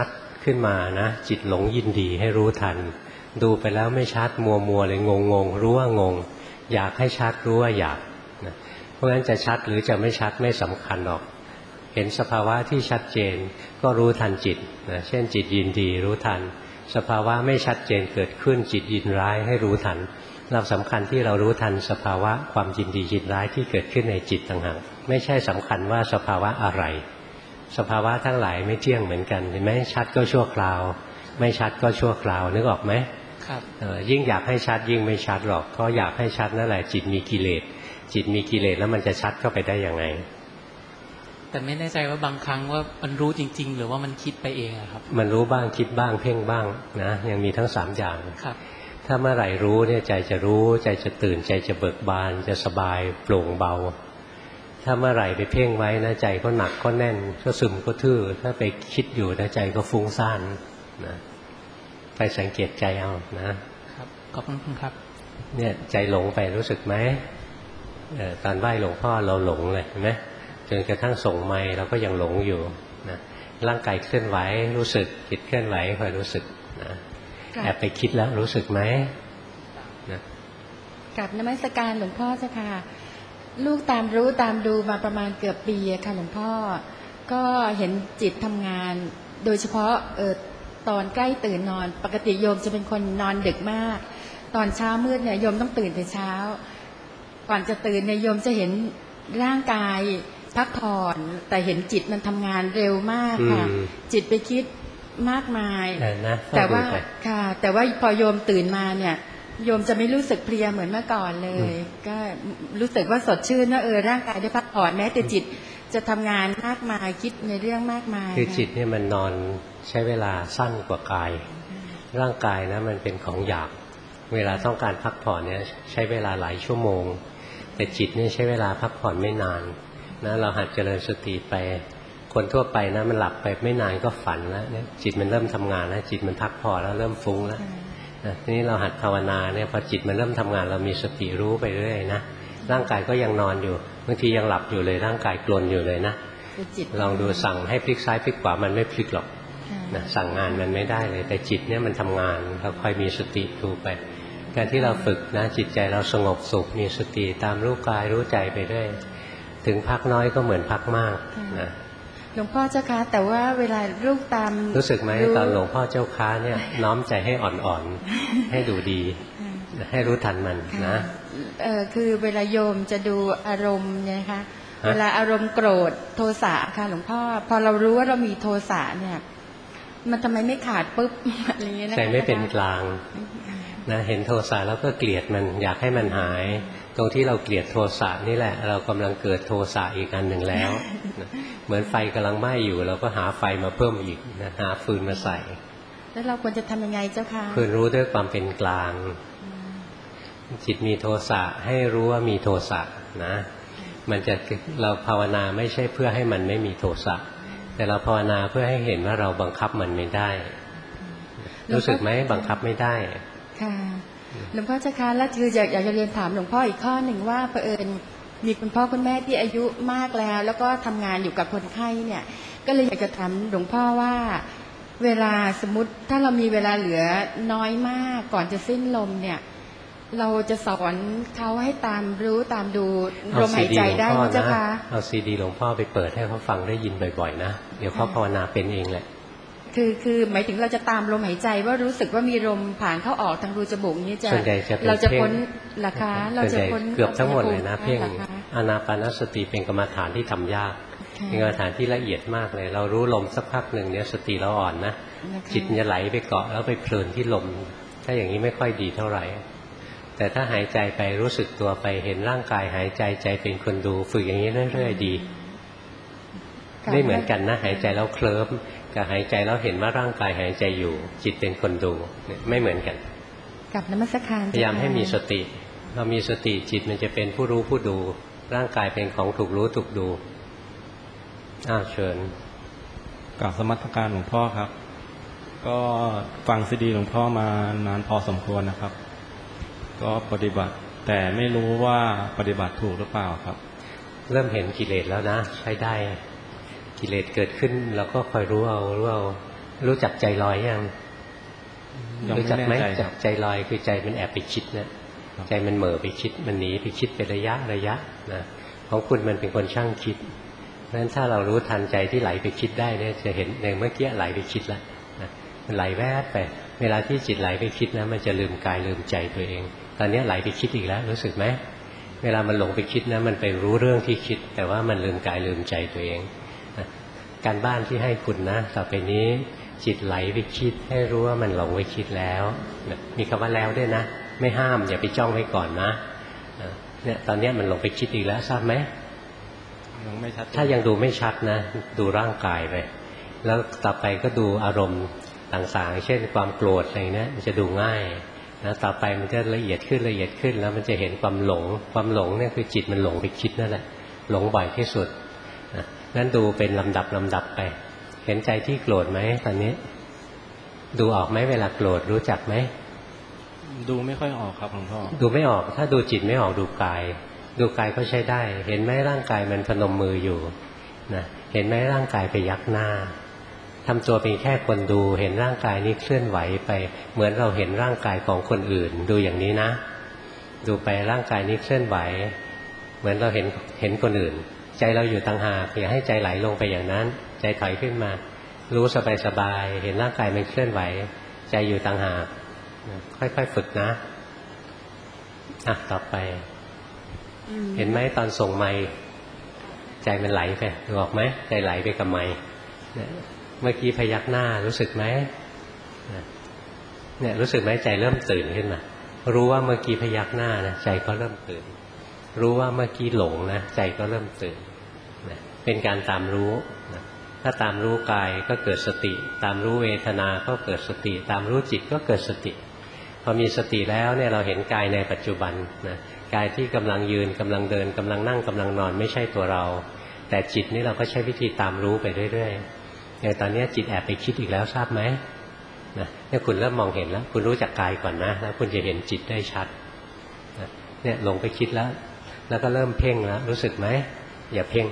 ขึ้นมานะจิตหลงยินดีให้รู้ทันดูไปแล้วไม่ชัดมัวเลยงงรู้ว่างงอยากให้ชัดรู้ว่าอยากนะเพราะฉะนั้นจะชัดหรือจะไม่ชัดไม่สำคัญหรอกเห็นสภาวะที่ชัดเจนก็รู้ทันจิตนะเช่นจิตยินดีรู้ทันสภาวะไม่ชัดเจนเกิดขึ้นจิตยินร้ายให้รู้ทันเราสำคัญที่เรารู้ทันสภาวะความยินดียินร้ายที่เกิดขึ้นในจิตต่างหากไม่ใช่สำคัญว่าสภาวะอะไรสภาวะทั้งหลายไม่เที่ยงเหมือนกันเห็นไหมชัดก็ชั่วคราวไม่ชัดก็ชั่วคราวนึกออกไหมครับยิ่งอยากให้ชัดยิ่งไม่ชัดหรอกเพราะอยากให้ชัดนั่นแหละจิตมีกิเลสจิตมีกิเลสแล้วมันจะชัดเข้าไปได้ยังไงแต่ไม่แน่ใจว่าบางครั้งว่ามันรู้จริงๆหรือว่ามันคิดไปเองอะครับมันรู้บ้างคิดบ้างเพ่งบ้างนะยังมีทั้ง3อย่างครับถ้าเมื่อไหร่รู้เนี่ยใจจะรู้ใจจะตื่นใจจะเบิกบานจะสบายโปร่งเบาถ้าเมื่อไหร่ไปเพ่งไว้นะใจก็หนักก็แน่นก็ซึมก็ทื่อถ้าไปคิดอยู่นะใจก็ฟุ้งซ่านนะไปสังเกตใจเอานะครับขอบคุณครับเนี่ยใจหลงไปรู้สึกไหมตอนไหว้หลวงพ่อเราหลงเลยเห็นไหมจนกระทั่งส่งไมค์เราก็ยังหลงอยู่นะร่างกายเคลื่อนไหวรู้สึกจิตเคลื่อนไหวคอยรู้สึกนะแอบไปคิดแล้วรู้สึกไหมนะกับนมัสการหลวงพ่อเจ้าค่ะลูกตามรู้ตามดูมาประมาณเกือบปีค่ะหลวงพ่อก็เห็นจิตทำงานโดยเฉพาะตอนใกล้ตื่นนอนปกติโยมจะเป็นคนนอนดึกมากตอนเช้ามืดเนี่ยโยมต้องตื่นแต่เช้าก่อนจะตื่นเนี่ยโยมจะเห็นร่างกายพักผ่อนแต่เห็นจิตมันทำงานเร็วมากค่ะจิตไปคิดมากมายแต่ว่าค่ะแต่ว่าพอโยมตื่นมาเนี่ยโยมจะไม่รู้สึกเพลียเหมือนเมื่อก่อนเลยก็รู้สึกว่าสดชื่นว่าร่างกายได้พักผ่อนแม้แต่จิตจะทำงานมากมายคิดในเรื่องมากมายคือจิตเนี่ยมันนอนใช้เวลาสั้นกว่ากายร่างกายนะมันเป็นของหยาบเวลาต้องการพักผ่อนเนี่ยใช้เวลาหลายชั่วโมงแต่จิตเนี่ยใช้เวลาพักผ่อนไม่นานนะเราหัดเจริญสติไปคนทั่วไปนะมันหลับไปไม่นานก็ฝันแล้วเนี่ยจิตมันเริ่มทำงานแล้วจิตมันพักผ่อนแล้วเริ่มฟุ้งแล้วนะทีนี้เราหัดภาวนาเนี่ยพอจิตมันเริ่มทำงานเรามีสติรู้ไปเรื่อยนะร่างกายก็ยังนอนอยู่บางทียังหลับอยู่เลยร่างกายกลนอยู่เลยนะลองดูสั่งให้พลิกซ้ายพลิกขวามันไม่พลิกหรอกนะสั่งงานมันไม่ได้เลยแต่จิตเนี่ยมันทำงานเราคอยมีสติดูไปการที่เราฝึกนะจิตใจเราสงบสุขมีสติตามรู้กายรู้ใจไปเรื่อยถึงพักน้อยก็เหมือนพักมากนะหลวงพ่อเจ้าคะแต่ว่าเวลาลูกตามรู้สึกไหมตอนหลวงพ่อเจ้าค้าเนี่ยน้อมใจให้อ่อนๆให้ดูดีให้รู้ทันมันนะคือเวลาโยมจะดูอารมณ์เนี่ยนะคะเวลาอารมณ์โกรธโทสะค่ะหลวงพ่อพอเรารู้ว่าเรามีโทสะเนี่ยมันทำไมไม่ขาดปุ๊บอะไรเงี้ยนะใจไม่เป็นกลางนะเห็นโทสะแล้วก็เกลียดมันอยากให้มันหายตรงที่เราเกลียดโทสะนี่แหละเรากำลังเกิดโทสะอีกอันหนึ่งแล้วเหมือนไฟกำลังไหม้อยู่เราก็หาไฟมาเพิ่มอีกนะหาฟืนมาใส่แล้วเราควรจะทำยังไงเจ้าค่ะคือรู้ด้วยความเป็นกลางจิตมีโทสะให้รู้ว่ามีโทสะนะมันจะเราภาวนาไม่ใช่เพื่อให้มันไม่มีโทสะแต่เราภาวนาเพื่อให้เห็นว่าเราบังคับมันไม่ได้รู้สึกไหมบังคับไม่ได้ค่ะหลวงพ่อเจ้าค่ะแล้วคืออยากจะเรียนถามหลวงพ่ออีกข้อหนึ่งว่าเผอิญมีคุณพ่อคุณแม่ที่อายุมากแล้วก็ทำงานอยู่กับคนไข้เนี่ยก็เลยอยากจะถามหลวงพ่อว่าเวลาสมมติถ้าเรามีเวลาเหลือน้อยมากก่อนจะสิ้นลมเนี่ยเราจะสอนเขาให้ตามรู้ตามดูลมหายใจได้ไหมเจ้าคะเอาซีดีหลวงพ่อไปเปิดให้เขาฟังได้ยินบ่อยๆนะเดี๋ยวเขาภาวนาเป็นเองแหละคือหมายถึงเราจะตามลมหายใจว่ารู้สึกว่ามีลมผ่านเข้าออกทางรูจมูกนี้เราจะพ้นหรอคะเราจะพ้นเกือบทั้งหมดเลยนะเพ่งอานาปานสติเป็นกรรมฐานที่ทำยากเป็นกรรมฐานที่ละเอียดมากเลยเรารู้ลมสักพักหนึ่งเนี่ยสติเราอ่อนนะจิตจะไหลไปเกาะแล้วไปเพลินที่ลมถ้าอย่างนี้ไม่ค่อยดีเท่าไหร่แต่ถ้าหายใจไปรู้สึกตัวไปเห็นร่างกายหายใจใจเป็นคนดูฝึกอย่างนี้เรื่อยๆดีไม่เหมือนกันนะหายใจแล้วเคลิ้มกับหายใจแล้วเห็นว่าร่างกายหายใจอยู่จิตเป็นคนดูไม่เหมือนกันกับนมัสการพยายามให้มีสติเรามีสติจิตมันจะเป็นผู้รู้ผู้ดูร่างกายเป็นของถูกรู้ถูกดูเชิญกราบสมัสการหลวงพ่อครับก็ฟังซีดีหลวงพ่อมานานพอสมควรนะครับก็ปฏิบัติแต่ไม่รู้ว่าปฏิบัติถูกหรือเปล่าครับเริ่มเห็นกิเลสแล้วนะใช้ได้กิเลสเกิดขึ้นเราก็คอยรู้เอารู้จักใจลอยยังยังรู้ไม่จักไหมแน่ใจคจัรักบใจลอยคือใจมันแอบไปคิดนะใจมันเหม่อไปคิดมันหนีไปคิดเป็นระยะนะของคุณมันเป็นคนช่างคิดเพราะฉะนั้นถ้าเรารู้ทันใจที่ไหลไปคิดได้เนี่ยจะเห็นในเมื่อกี้ไหลไปคิดแล้วนะมันไหลแวบไปเวลาที่จิตไหลไปคิดนะมันจะลืมกายลืมใจตัวเองตอนนี้ไหลไปคิดอีกแล้วรู้สึกไหมเวลามันหลงไปคิดนะมันไปรู้เรื่องที่คิดแต่ว่ามันลืมกายลืมใจตัวเองนะการบ้านที่ให้คุณนะต่อไปนี้จิตไหลไปคิดให้รู้ว่ามันหลงไปคิดแล้วมีคำว่าแล้วด้วยนะไม่ห้ามอย่าไปจ้องไว้ก่อนนะเนี่ยตอนนี้มันหลงไปคิดอีกแล้วทราบไหมยังไม่ชัดถ้ายังดูไม่ชัดนะดูร่างกายไปแล้วต่อไปก็ดูอารมณ์ต่างๆเช่นความโกรธอะไรเนี้ยมันจะดูง่ายนะต่อไปมันจะละเอียดขึ้นละเอียดขึ้นแล้วมันจะเห็นความหลงเนี่ยคือจิตมันหลงไปคิดนั่นแหละหลงบ่อยที่สุดนะงั้นดูเป็นลำดับไปเห็นใจที่โกรธไหมตอนนี้ดูออกไหมเวลาโกรธรู้จักไหมดูไม่ค่อยออกครับหลวงพ่อดูไม่ออกถ้าดูจิตไม่ออกดูกายก็ใช้ได้เห็นไหมร่างกายมันพนมมืออยู่นะเห็นไหมร่างกายไปยักหน้าทำตัวเป็นแค่คนดูเห็นร่างกายนี้เคลื่อนไหวไปเหมือนเราเห็นร่างกายของคนอื่นดูอย่างนี้นะดูไปร่างกายนี้เคลื่อนไหวเหมือนเราเห็นคนอื่นใจเราอยู่ต่างหากอย่าให้ใจไหลลงไปอย่างนั้นใจถอยขึ้นมารู้สบายๆเห็นร่างกายมันเคลื่อนไหวใจอยู่ต่างหากค่อยๆฝึกนะต่อไปเห็นไหมตอนส่งไมค์ใจมันไหลไปดูออกไหมใจไหลไปกับไมค์เมื่อกี้พยักหน้ารู้สึกไหมเนี่ยรู้สึกไหมใจเริ่มตื่นขึ้นมารู้ว่าเมื่อกี้พยักหน้านะใจก็เริ่มตื่นรู้ว่าเมื่อกี้หลงนะใจก็เริ่มตื่นเป็นการตามรู้ถ้าตามรู้กายก็เกิดสติตามรู้เวทนาก็เกิดสติตามรู้จิตก็เกิดสติพอมีสติแล้วเนี่ยเราเห็นกายในปัจจุบันนะกายที่กำลังยืนกำลังเดินกำลังนั่งกำลังนอนไม่ใช่ตัวเราแต่จิตนี่เราก็ใช้วิธีตามรู้ไปเรื่อยๆอย่างตอนนี้จิตแอบไปคิดอีกแล้วทราบไหมเนี่ยคุณเริ่มมองเห็นแล้วคุณรู้จักกายก่อนนะแล้วคุณจะเห็นจิตได้ชัดเนี่ยหลงไปคิดแล้วก็เริ่มเพ่งแล้วรู้สึกไหมอย่าเพ่ง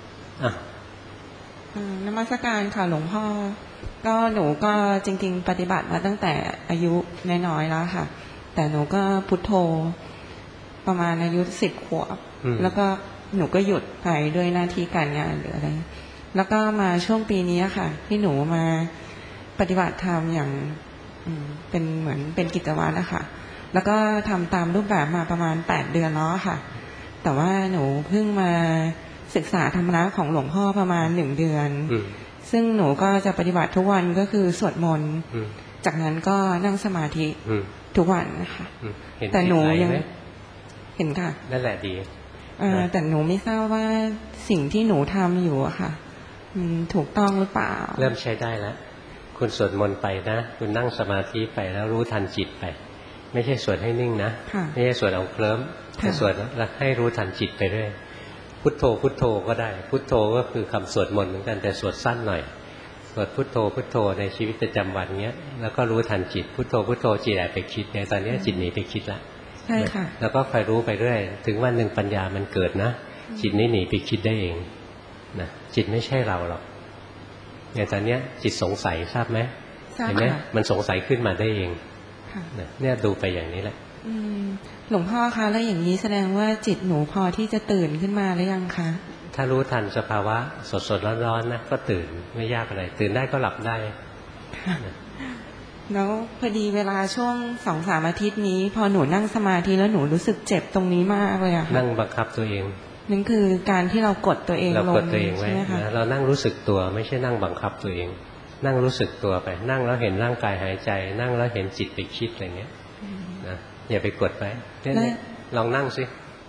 นมัสการค่ะหลวงพ่อก็หนูก็จริงๆปฏิบัติมาตั้งแต่อายุน้อยๆแล้วค่ะแต่หนูก็พุทโธประมาณอายุ10 ขวบแล้วก็หนูก็หยุดไปด้วยหน้าที่การงานหรืออะไรแล้วก็มาช่วงปีนี้ค่ะที่หนูมาปฏิบัติธรรมอย่างเป็นเหมือนเป็นกิจวัตรนะคะแล้วก็ทำตามรูปแบบมาประมาณ8 เดือนแล้วค่ะแต่ว่าหนูเพิ่งมาศึกษาธรรมะของหลวงพ่อประมาณ1 เดือนซึ่งหนูก็จะปฏิบัติทุกวันก็คือสวดมนต์จากนั้นก็นั่งสมาธิทุกวันนะคะแต่หนูยังเห็นค่ะนั่นแหละดีแต่หนูไม่ทราบว่าสิ่งที่หนูทำอยู่อะค่ะถูกต้องหรือเปล่าเริ่มใช้ได้แล้วคุณสวดมนต์ไปนะคุณนั่งสมาธิไปแล้วรู้ทันจิตไปไม่ใช่สวดให้นิ่งนะไม่ใช่สวดเอาเคลิ้มแต่สวดแล้วให้รู้ทันจิตไปเรื่อยพุทโธพุทโธก็ได้พุทโธก็คือคำสวดมนต์เหมือนกันแต่สวดสั้นหน่อยสวดพุทโธพุทโธในชีวิตประจำวันเงี้ยแล้วก็รู้ทันจิตพุทโธพุทโธจิตแอบไปคิดในตอนนี้จิตหนีไปคิดละใช่ค่ะแล้วก็คอยรู้ไปเรื่อยถึงวันหนึ่งปัญญามันเกิดนะจิตนี้หนีไปคิดได้เองนะจิตไม่ใช่เราหรอกในตอนนี้จิตสงสัยทราบไหมเห็นไหมมันสงสัยขึ้นมาได้เองเนี่ยดูไปอย่างนี้แหละหลวงพ่อคะแล้วอย่างนี้แสดงว่าจิตหนูพอที่จะตื่นขึ้นมาหรือยังคะถ้ารู้ทันสภาวะสดๆร้อนๆนะก็ตื่นไม่ยากอะไรตื่นได้ก็หลับได้แล้วพอดีเวลาช่วง 2-3 อาทิตย์นี้พอหนูนั่งสมาธิแล้วหนูรู้สึกเจ็บตรงนี้มากเลยอะนั่งบังคับตัวเองนั่นคือการที่เรากดตัวเองลงใช่ไหมคะเรานั่งรู้สึกตัวไม่ใช่นั่งบังคับตัวเองนั่งรู้สึกตัวไปนั่งแล้วเห็นร่างกายหายใจนั่งแล้วเห็นจิตไปคิดอะไรเงี้ยนะอย่าไปกดไปลองนั่งสิ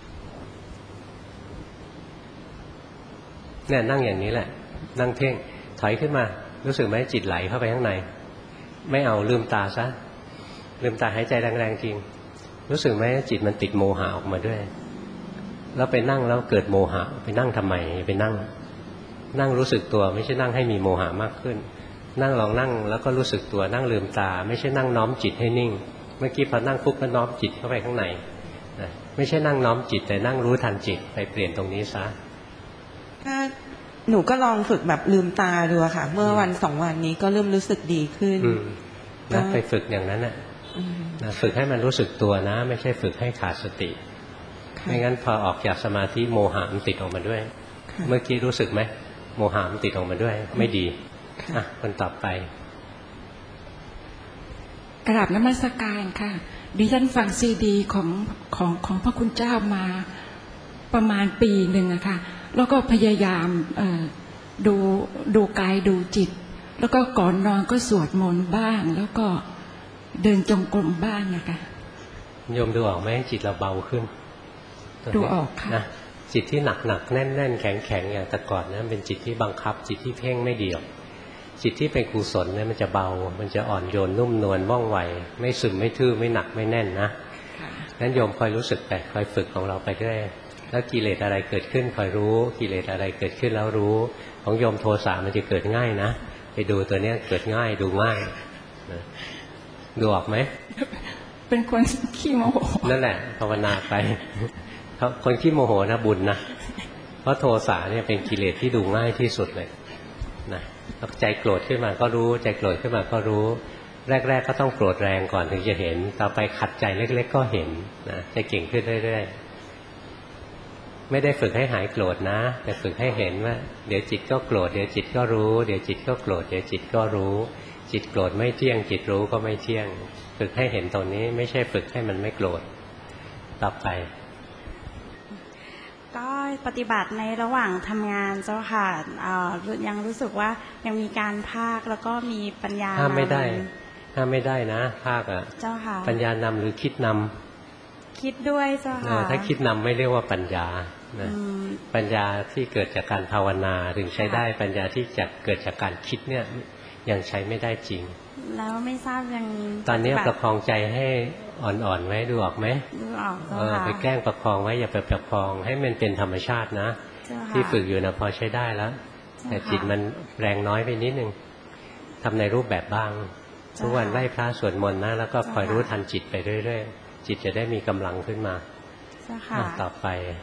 เนี่ยนั่งอย่างนี้แหละนั่งเพ่งถอยขึ้นมารู้สึกไหมจิตไหลเข้าไปข้างในไม่เอาลืมตาซะลืมตาหายใจแรงๆจริงรู้สึกไหมจิตมันติดโมหะออกมาด้วยแล้วไปนั่งแล้วเกิดโมหะไปนั่งทำไมไปนั่งรู้สึกตัวไม่ใช่นั่งให้มีโมหะมากขึ้นนั่งลองนั่งแล้วก็รู้สึกตัวนั่งลืมตาไม่ใช่นั่งน้อมจิตให้นิ่งเมื่อกี้พอนั่งปุ๊บก็น้อมจิตเข้าไปข้างในไม่ใช่นั่งน้อมจิตแต่นั่งรู้ทันจิตไปเปลี่ยนตรงนี้ซะถ้าหนูก็ลองฝึกแบบลืมตาดูอะค่ะ เมื่อวัน2 วันนี้ก็เริ่มรู้สึกดีขึ้นนะไปฝึกอย่างนั้นนะฝึกให้มันรู้สึกตัวนะไม่ใช่ฝึกให้ขาดสติไม่งั้นพอออกจากสมาธิโมหะมันติดออกมาด้วยเมื่อกี้รู้สึกไหมโมหะมันติดออกมาด้วยไม่ดีคนต่อไปกราบนมัสการค่ะดิฉันฟังซีดีของพระคุณเจ้ามาประมาณปีหนึ่งอะค่ะแล้วก็พยายามดูกายดูจิตแล้วก็ก่อนนอนก็สวดมนต์บ้างแล้วก็เดินจงกรมบ้างนะคะโยมดูออกไหมจิตเราเบาขึ้นดูออกค่ะนะจิตที่หนักแน่นแข็งอย่างแต่ก่อนนะเป็นจิตที่บังคับจิตที่เพ่งไม่ดีหรอกจิตที่เป็นกุศลเนี่ยมันจะเบามันจะอ่อนโยนนุ่มนวลว่องไวไม่ซึมไม่ทื่อไม่หนักไม่แน่นนะงั้นโยมคอยรู้สึกไปคอยฝึกของเราไปเรื่อยแล้วกิเลสอะไรเกิดขึ้นคอยรู้กิเลสอะไรเกิดขึ้นแล้วรู้ของโยมโทสะมันจะเกิดง่ายนะไปดูตัวเนี้ยเกิดง่ายดูง่ายดูออกไหมเป็นคนขี้โมโหนั่นแหละภาวนาไปคนขี้โมโหนะบุญนะเพราะโทสะเนี่ยเป็นกิเลสที่ดูง่ายที่สุดเลยนะใจโกรธขึ้นมาก็รู้ใจโกรธขึ้นมาก็รู้แรกๆก็ต้องโกรธแรงก่อนถึงจะเห็นต่อไปขัดใจเล็กๆก็เห็นนะจะเก่งขึ้นเรื่อยๆไม่ได้ฝึกให้หายโกรธนะแต่ฝึกให้เห็นว่าเดี๋ยวจิตก็โกรธเดี๋ยวจิตก็รู้เดี๋ยวจิตก็โกรธเดี๋ยวจิตก็รู้จิตโกรธไม่เที่ยงจิตรู้ก็ไม่เที่ยงฝึกให้เห็นตรงนี้ไม่ใช่ฝึกให้มันไม่โกรธต่อไปก็ปฏิบัติในระหว่างทำงานเจ้าค่ะยังรู้สึกว่ายังมีการภาคแล้วก็มีปัญญาห้ามไม่ได้นะภาคอ่ะเจ้าค่ะปัญญานำหรือคิดนำคิดด้วยเจ้าค่ะถ้าคิดนำไม่เรียกว่าปัญญานะปัญญาที่เกิดจากการภาวนาถึงใช้ได้ปัญญาที่จะเกิดจากการคิดเนี่ยยังใช้ไม่ได้จริงแล้วไม่ทราบยังตอนนี้ประคองใจให้อ่อนๆไว้ดูออกไหมดูออกไปแกล้งประคองไว้อย่าไปประคองให้มันเป็นธรรมชาตินะที่ฝึกอยู่นะพอใช้ได้แล้วแต่จิตมันแรงน้อยไปนิดนึงทำในรูปแบบบ้างทุกวันไหว้พระสวดมนต์นะแล้วก็คอยรู้ทันจิตไปเรื่อยๆจิตจะได้มีกำลังขึ้นมาต่อไป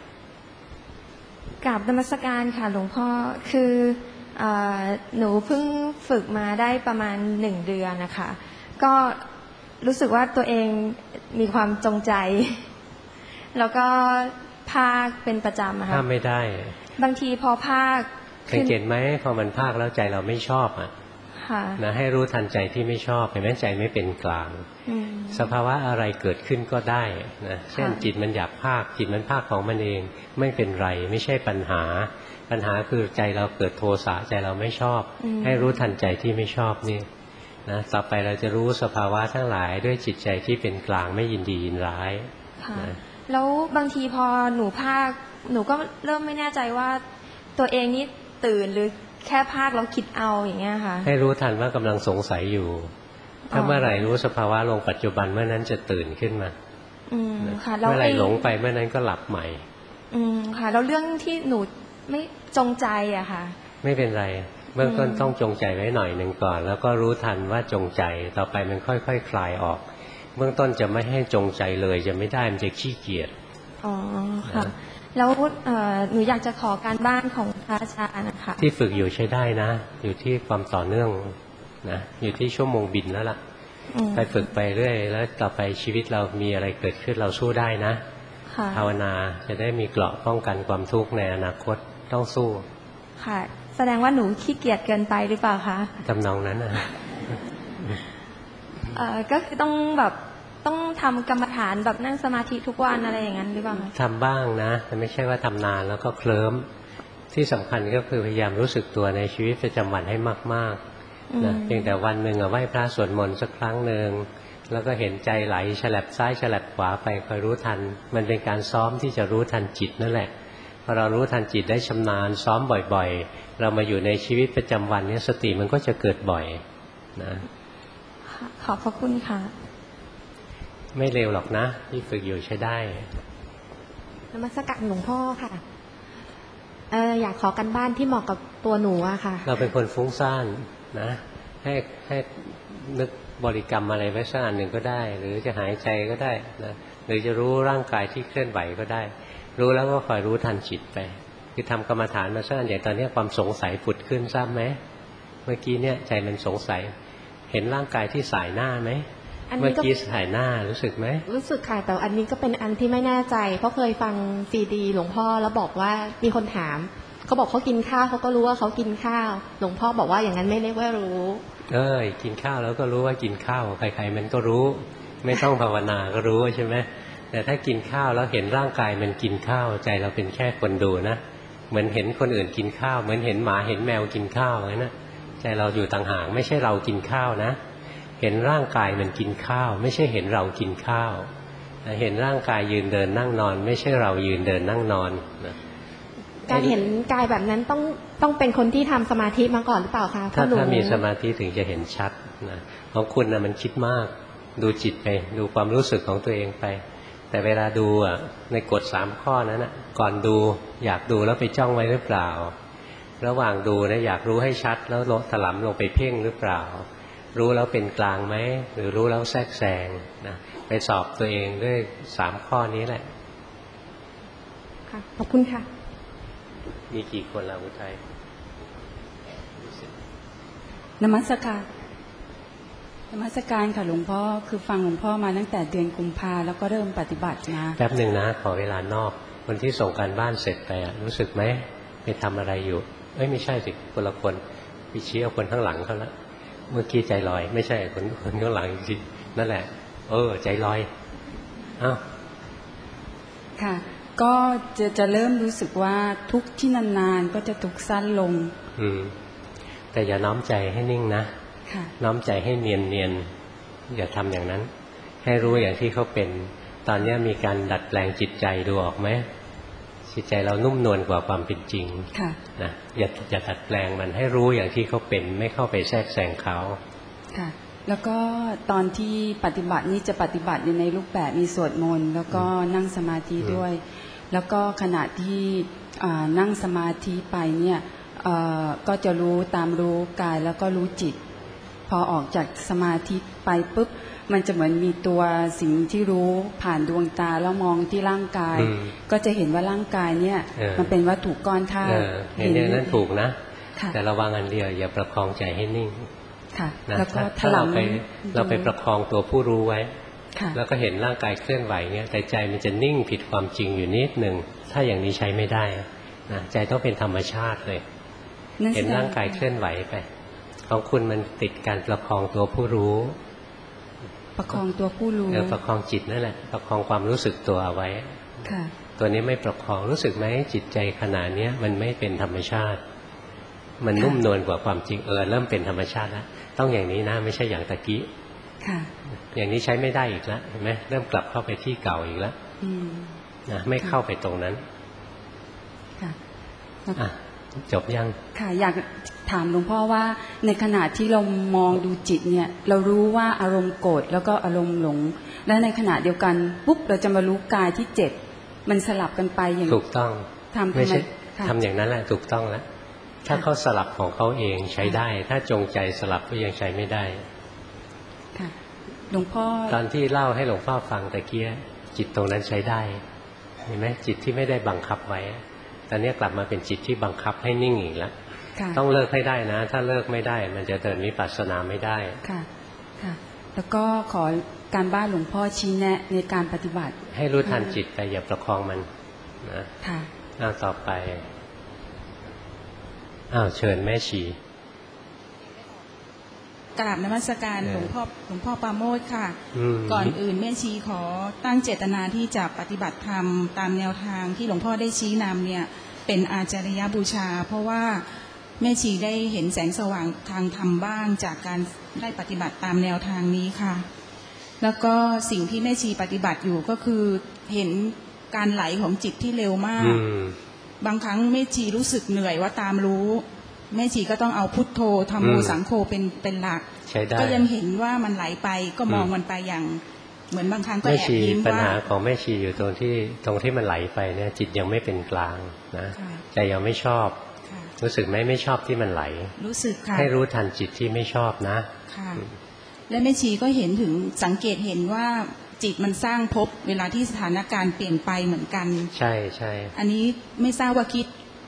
กราบนมัสการค่ะหลวงพ่อคือหนูเพิ่งฝึกมาได้ประมาณ1 เดือนนะคะก็รู้สึกว่าตัวเองมีความจงใจแล้วก็ภาคเป็นประจำอะค่ะห้ามไม่ได้บางทีพอภาคสังเกตไหมพอมันภาคแล้วใจเราไม่ชอบอ่ะนะให้รู้ทันใจที่ไม่ชอบเห็นไหมใจไม่เป็นกลางสภาวะอะไรเกิดขึ้นก็ได้นะเช่นจิตมันอยากภาคจิตมันภาคของมันเองไม่เป็นไรไม่ใช่ปัญหาคือใจเราเกิดโทสะใจเราไม่ชอบให้รู้ทันใจที่ไม่ชอบนี่นะต่อไปเราจะรู้สภาวะทั้งหลายด้วยจิตใจที่เป็นกลางไม่ยินดียินร้ายนะแล้วบางทีพอหนูภาคหนูก็เริ่มไม่แน่ใจว่าตัวเองนี่ตื่นหรือแค่ภาคแล้วคิดเอาอย่างเงี้ยค่ะให้รู้ทันว่ากำลังสงสัยอยู่ถ้าเมื่อไหร่รู้สภาวะลงปัจจุบันเมื่อนั้นจะตื่นขึ้นมาค่ะเมื่อไหร่หลงไปเมื่อนั้นก็หลับใหม่ค่ะแล้วเรื่องที่หนูไม่จงใจอะค่ะไม่เป็นไรเบื้องต้นต้องจงใจไว้หน่อยหนึ่งก่อนแล้วก็รู้ทันว่าจงใจต่อไปมันค่อยๆ คลายออกเบื้องต้นจะไม่ให้จงใจเลยจะไม่ได้มันจะขี้เกียจอ๋อค่ะแล้วหนูอยากจะขอการบ้านของพระอาจารย์นะคะที่ฝึกอยู่ใช้ได้นะอยู่ที่ความต่อเนื่องนะอยู่ที่ชั่วโมงบินแล้วล่ะไปฝึกไปเรื่อยแล้วต่อไปชีวิตเรามีอะไรเกิดขึ้นเราสู้ได้นะภาวนาจะได้มีเกราะป้องกันความทุกข์ในอนาคตต้องสู้ค่ะแสดงว่าหนูขี้เกียจเกินไปหรือเปล่าคะทำนองนั้นนะก็คือต้องทำกรรมฐานแบบนั่งสมาธิทุกวันอะไรอย่างนั้นหรือเปล่าทำบ้างนะแต่ไม่ใช่ว่าทำนานแล้วก็เคลิ้มที่สำคัญก็คือพยายามรู้สึกตัวในชีวิตประจำวันให้มากๆนะเพียงแต่วันหนึ่งไหว้พระสวดมนต์สักครั้งหนึ่งแล้วก็เห็นใจไหลฉลับซ้ายฉลับขวาไปคอยรู้ทันมันเป็นการซ้อมที่จะรู้ทันจิตนั่นแหละพอเรารู้ทันจิตได้ชำนาญซ้อมบ่อยๆเรามาอยู่ในชีวิตประจำวันนี้สติมันก็จะเกิดบ่อยนะขอบพระคุณค่ะไม่เร็วหรอกนะที่ฝึกอยู่ใช้ได้นมัสการหลวงพ่อค่ะอยากขอกันบ้านที่เหมาะกับตัวหนูอะค่ะเราเป็นคนฟุ้งซ่านนะให้นึกบริกรรมอะไรไว้สักอันหนึ่งก็ได้หรือจะหายใจก็ได้นะหรือจะรู้ร่างกายที่เคลื่อนไหวก็ได้รู้แล้วก็คอยรู้ทันจิตไปคือทำกรรมฐานมาสักอันอย่างตอนนี้ความสงสัยผุดขึ้นทราบไหมเมื่อกี้เนี่ยใจมันสงสัยเห็นร่างกายที่สายหน้าไหมเมื่อกี้สายหน้ารู้สึกไหมรู้สึกค่ะแต่อันนี้ก็เป็นอันที่ไม่แน่ใจเพราะเคยฟังซีดีหลวงพ่อแล้วบอกว่ามีคนถามเขาบอกเขากินข้าวเขาก็รู้ว่าเขากินข้าวหลวงพ่อบอกว่าอย่างนั้นไม่เรียกว่ารู้กินข้าวแล้วก็รู้ว่ากินข้าวใครๆมันก็รู้ไม่ต้องภาวนาก็รู้ใช่ไหมแต่ถ้ากินข้าวแล้วเห็นร่างกายมันกินข้าวใจเราเป็นแค่คนดูนะเหมือนเห็นคนอื่นกินข้าวเหมือนเห็นหมาเห็นแมวกินข้าวนะใจเราอยู่ต่างหากไม่ใช่เรากินข้าวนะเห็นร่างกายมันกินข้าวไม่ใช่เห็นเรากินข้าวเห็นร่างกายยืนเดินนั่งนอนไม่ใช่เรายืนเดินนั่งนอนนะการเห็นกายแบบนั้นต้องเป็นคนที่ทำสมาธิมาก่อนหรือเปล่าคะถ้ามีสมาธิถึงจะเห็นชัดนะของคุณนะมันคิดมากดูจิตไปดูความรู้สึกของตัวเองไปแต่เวลาดูในกฎ3ข้อนั้นนะก่อนดูอยากดูแล้วไปจ้องไว้หรือเปล่าระหว่างดูนะอยากรู้ให้ชัดแล้วถลำลงไปเพ่งหรือเปล่ารู้แล้วเป็นกลางไหมหรือรู้แล้วแทรกแซงนะไปสอบตัวเองด้วย3ข้อนี้แหละค่ะขอบคุณค่ะมีกี่คนล่ะอุทัยนมัสการค่ะหลวงพ่อคือฟังหลวงพ่อมาตั้งแต่เดือนกุมภาแล้วก็เริ่มปฏิบัติมาแป๊บหนึ่งนะขอเวลานอกคนที่ส่งการบ้านเสร็จไปรู้สึกไหมไปทำอะไรอยู่ไม่ใช่สิคนละคนไปชี้เอาคนข้างหลังเขาละเมื่อกี้ใจลอยไม่ใช่คนข้างหลังจริงนั่นแหละใจลอยอ้าวค่ะก็จะเริ่มรู้สึกว่าทุกที่นานๆก็จะทุกสั้นลงแต่อย่าน้อมใจให้นิ่งนะน้อมใจให้เนียนอย่าทำอย่างนั้นให้รู้อย่างที่เขาเป็นตอนนี้มีการดัดแปลงจิตใจดูออกไหมจิตใจเรานุ่มนวลกว่าความเป็นจริงนะอย่าดัดแปลงมันให้รู้อย่างที่เขาเป็นไม่เข้าไปแทรกแซงเขาค่ะแล้วก็ตอนที่ปฏิบัตินี้จะปฏิบัติอยู่ในรูปแบบมีสวดมนต์แล้วก็นั่งสมาธิด้วยแล้วก็ขณะที่นั่งสมาธิไปเนี่ยก็จะรู้ตามรู้กายแล้วก็รู้จิตพอออกจากสมาธิไปปุ๊บมันจะเหมือนมีตัวสิ่งที่รู้ผ่านดวงตาแล้วมองที่ร่างกายก็จะเห็นว่าร่างกายเนี่ยมันเป็นวัตถุก้อนธาตุเห็นอย่างนั้นถูกนะแต่ระวังอันเดียวอย่าประคองใจให้นิ่งแล้วก็ถ้าเราไปประคองตัวผู้รู้ไว้แล้วก็เห็นร่างกายเคลื่อนไหวเงี้ยแต่ใจมันจะนิ่งผิดความจริงอยู่นิดหนึ่งถ้าอย่างนี้ใช้ไม่ได้นะใจต้องเป็นธรรมชาติเลยเห็นร่างกายเคลื่อนไหวไปของคุณมันติดการประคองตัวผู้รู้ประคองตัวผู้รู้ประคองจิตนั่นแหละประคองความรู้สึกตัวเอาไว้ตัวนี้ไม่ประคองรู้สึกไหมจิตใจขนาดนี้มันไม่เป็นธรรมชาติมันนุ่มนวลกว่าความจริงเริ่มเป็นธรรมชาติแล้วต้องอย่างนี้นะไม่ใช่อย่างตะกี้อย่างนี้ใช้ไม่ได้อีกแล้วเห็นไหมเริ่มกลับเข้าไปที่เก่าอีกแล้วนะไม่เข้าไปตรงนั้นจบยังค่ะอยากถามหลวงพ่อว่าในขณะที่เรามองดูจิตเนี่ยเรารู้ว่าอารมณ์โกรธแล้วก็อารมณ์หลงและในขณะเดียวกันปุ๊บเราจะมารู้กายที่เจ็บมันสลับกันไปอย่างถูกต้องไม่ใช่ทำอย่างนั้นแหละถูกต้องแล้วถ้าเขาสลับของเขาเองใช้ได้ถ้าจงใจสลับก็ยังใช้ไม่ได้ค่ะหลวงพ่อตอนที่เล่าให้หลวงพ่อฟังตะเกียจิตตรงนั้นใช้ได้เห็นไหมจิตที่ไม่ได้บังคับไว้ตอนนี้กลับมาเป็นจิตที่บังคับให้นิ่งอีกแล้วต้องเลิกให้ได้นะถ้าเลิกไม่ได้มันจะเดินวิปัสสนาไม่ได้ค่ะค่ะแล้วก็ขอการบ้านหลวงพ่อชี้แนะในการปฏิบัติให้รู้ทันจิตแต่อย่าประคองมันนะค่ะต่อไปเชิญแม่ชีกราบนมัสการหลวงพ่อปราโมทย์ค่ะก่อนอื่นแม่ชีขอตั้งเจตนาที่จะปฏิบัติธรรมตามแนวทางที่หลวงพ่อได้ชี้นำเนี่ยเป็นอาจาริยบูชาเพราะว่าแม่ชีได้เห็นแสงสว่างทางธรรมบ้างจากการได้ปฏิบัติตามแนวทางนี้ค่ะแล้วก็สิ่งที่แม่ชีปฏิบัติอยู่ก็คือเห็นการไหลของจิตที่เร็วมากบางครั้งแม่ชีรู้สึกเหนื่อยว่าตามรู้แม่ชีก็ต้องเอาพุทโธธัมโมสังโฆเป็นหลักก็ยังเห็นว่ามันไหลไปก็มองมันไปอย่างเหมือนบางครั้งก็แอบยิ้มว่าปัญหาของแม่ชีอยู่ตรงที่มันไหลไปเนี่ยจิตยังไม่เป็นกลางนะใจยังไม่ชอบรู้สึกไหมไม่ชอบที่มันไหลรู้สึกค่ะให้รู้ทันจิตที่ไม่ชอบนะค่ะและแม่ชีก็เห็นถึงสังเกตเห็นว่าจิตมันสร้างภพเวลาที่สถานการณ์เปลี่ยนไปเหมือนกันใช่ใช่อันนี้ไม่ทราบว่าคิด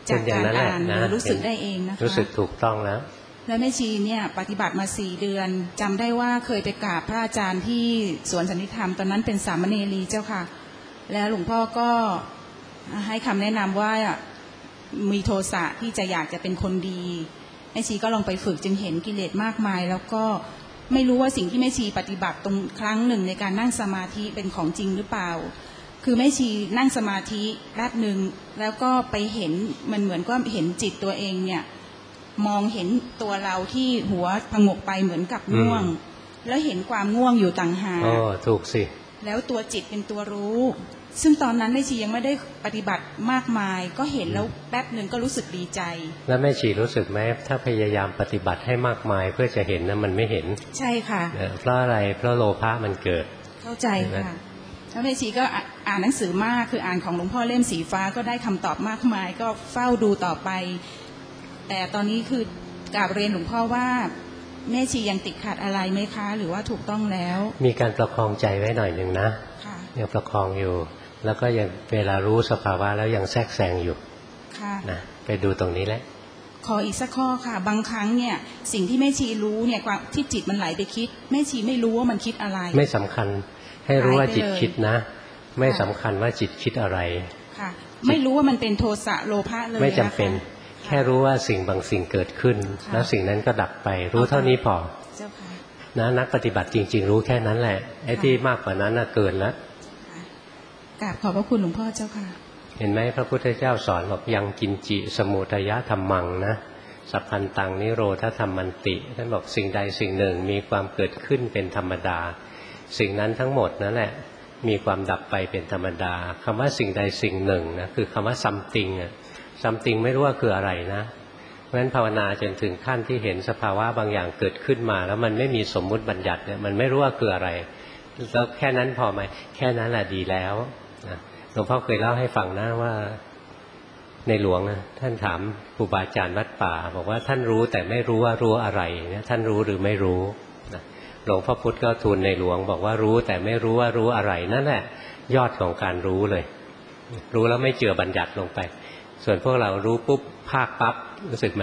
จากการอ่านหรือรู้สึกได้เองนะคะรู้สึกถูกต้องแล้วแล้วแม่ชีเนี่ยปฏิบัติมา4 เดือนจำได้ว่าเคยไปกราบพระอาจารย์ที่สวนสันติธรรมตอนนั้นเป็นสามเณรีเจ้าค่ะแล้วหลวงพ่อก็ให้คำแนะนำว่ามีโทสะที่จะอยากจะเป็นคนดีแม่ชีก็ลองไปฝึกจึงเห็นกิเลสมากมายแล้วก็ไม่รู้ว่าสิ่งที่แม่ชีปฏิบัติตรงครั้งหนึ่งในการนั่งสมาธิเป็นของจริงหรือเปล่าคือแม่ชีนั่งสมาธิแป๊บหนึ่งแล้วก็ไปเห็นมันเหมือนก็เห็นจิตตัวเองเนี่ยมองเห็นตัวเราที่หัวผงกไปเหมือนกับง่วงแล้วเห็นความง่วงอยู่ต่างหากถูกสิแล้วตัวจิตเป็นตัวรู้ซึ่งตอนนั้นแม่ชียังไม่ได้ปฏิบัติมากมายก็เห็นแล้วแป๊บหนึ่งก็รู้สึกดีใจแล้วแม่ชีรู้สึกไหมถ้าพยายามปฏิบัติให้มากมายเพื่อจะเห็นนะมันไม่เห็นใช่ค่ะเพราะอะไรเพราะโลภะมันเกิดเข้าใจค่ะแล้วแม่ชีก็อ่านหนังสือมากคืออ่านของหลวงพ่อเล่มสีฟ้าก็ได้คำตอบมากมายก็เฝ้าดูต่อไปแต่ตอนนี้คือกราบเรียนหลวงพ่อว่าแม่ชียังติดขัดอะไรไหมคะหรือว่าถูกต้องแล้วมีการประคองใจไว้หน่อยหนึ่งนะยังประคองอยู่แล้วก็ยังเวลารู้สภาวะแล้วยังแทรกแซงอยู่นะไปดูตรงนี้แหละขออีกสักข้อค่ะบางครั้งเนี่ยสิ่งที่แม่ชีรู้เนี่ยที่จิตมันไหลไปคิดแม่ชีไม่รู้ว่ามันคิดอะไรไม่สำคัญให้รู้ว่าจิตคิดนะไม่สำคัญว่าจิตคิดอะไรค่ะไม่รู้ว่ามันเป็นโทสะโลภะเลยไม่จำเป็นแค่รู้ว่าสิ่งบางสิ่งเกิดขึ้นแล้วสิ่งนั้นก็ดับไปรู้เท่านี้พอนะนักปฏิบัติจริงๆรู้แค่นั้นแหละไอ้ที่มากกว่านั้นน่ะเกินแล้วกราบขอบพระคุณหลวงพ่อเจ้าค่ะเห็นไหมพระพุทธเจ้าสอนบอกยังกินจิสมุทัยธรรมังนะสัพพันตังนิโรธธรรมันติท่านบอกสิ่งใดสิ่งหนึ่งมีความเกิดขึ้นเป็นธรรมดาสิ่งนั้นทั้งหมดนั่นแหละมีความดับไปเป็นธรรมดาคำว่าสิ่งใดสิ่งหนึ่งนะคือคำว่า something อ่ะ something ไม่รู้ว่าคืออะไรนะเพราะฉะนั้นภาวนาจนถึงขั้นที่เห็นสภาวะบางอย่างเกิดขึ้นมาแล้วมันไม่มีสมมุติบัญญัติเนี่ยมันไม่รู้ว่าคืออะไรแล้วแค่นั้นพอไหมแค่นั้นแหละดีแล้วหลวงพ่อเคยเล่าให้ฟังนะว่าในหลวงนะท่านถามครูบาอาจารย์วัดป่าบอกว่าท่านรู้แต่ไม่รู้ว่ารู้อะไรเนี่ยท่านรู้หรือไม่รู้หลวงพ่อพุธก็ทูลในหลวงบอกว่ารู้แต่ไม่รู้ว่ารู้อะไรนั่นแหละยอดของการรู้เลยรู้แล้วไม่เจือบัญญัติลงไปส่วนพวกเรารู้ปุ๊บภาคปั๊บรู้สึกไหม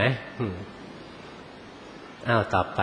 ต่อไป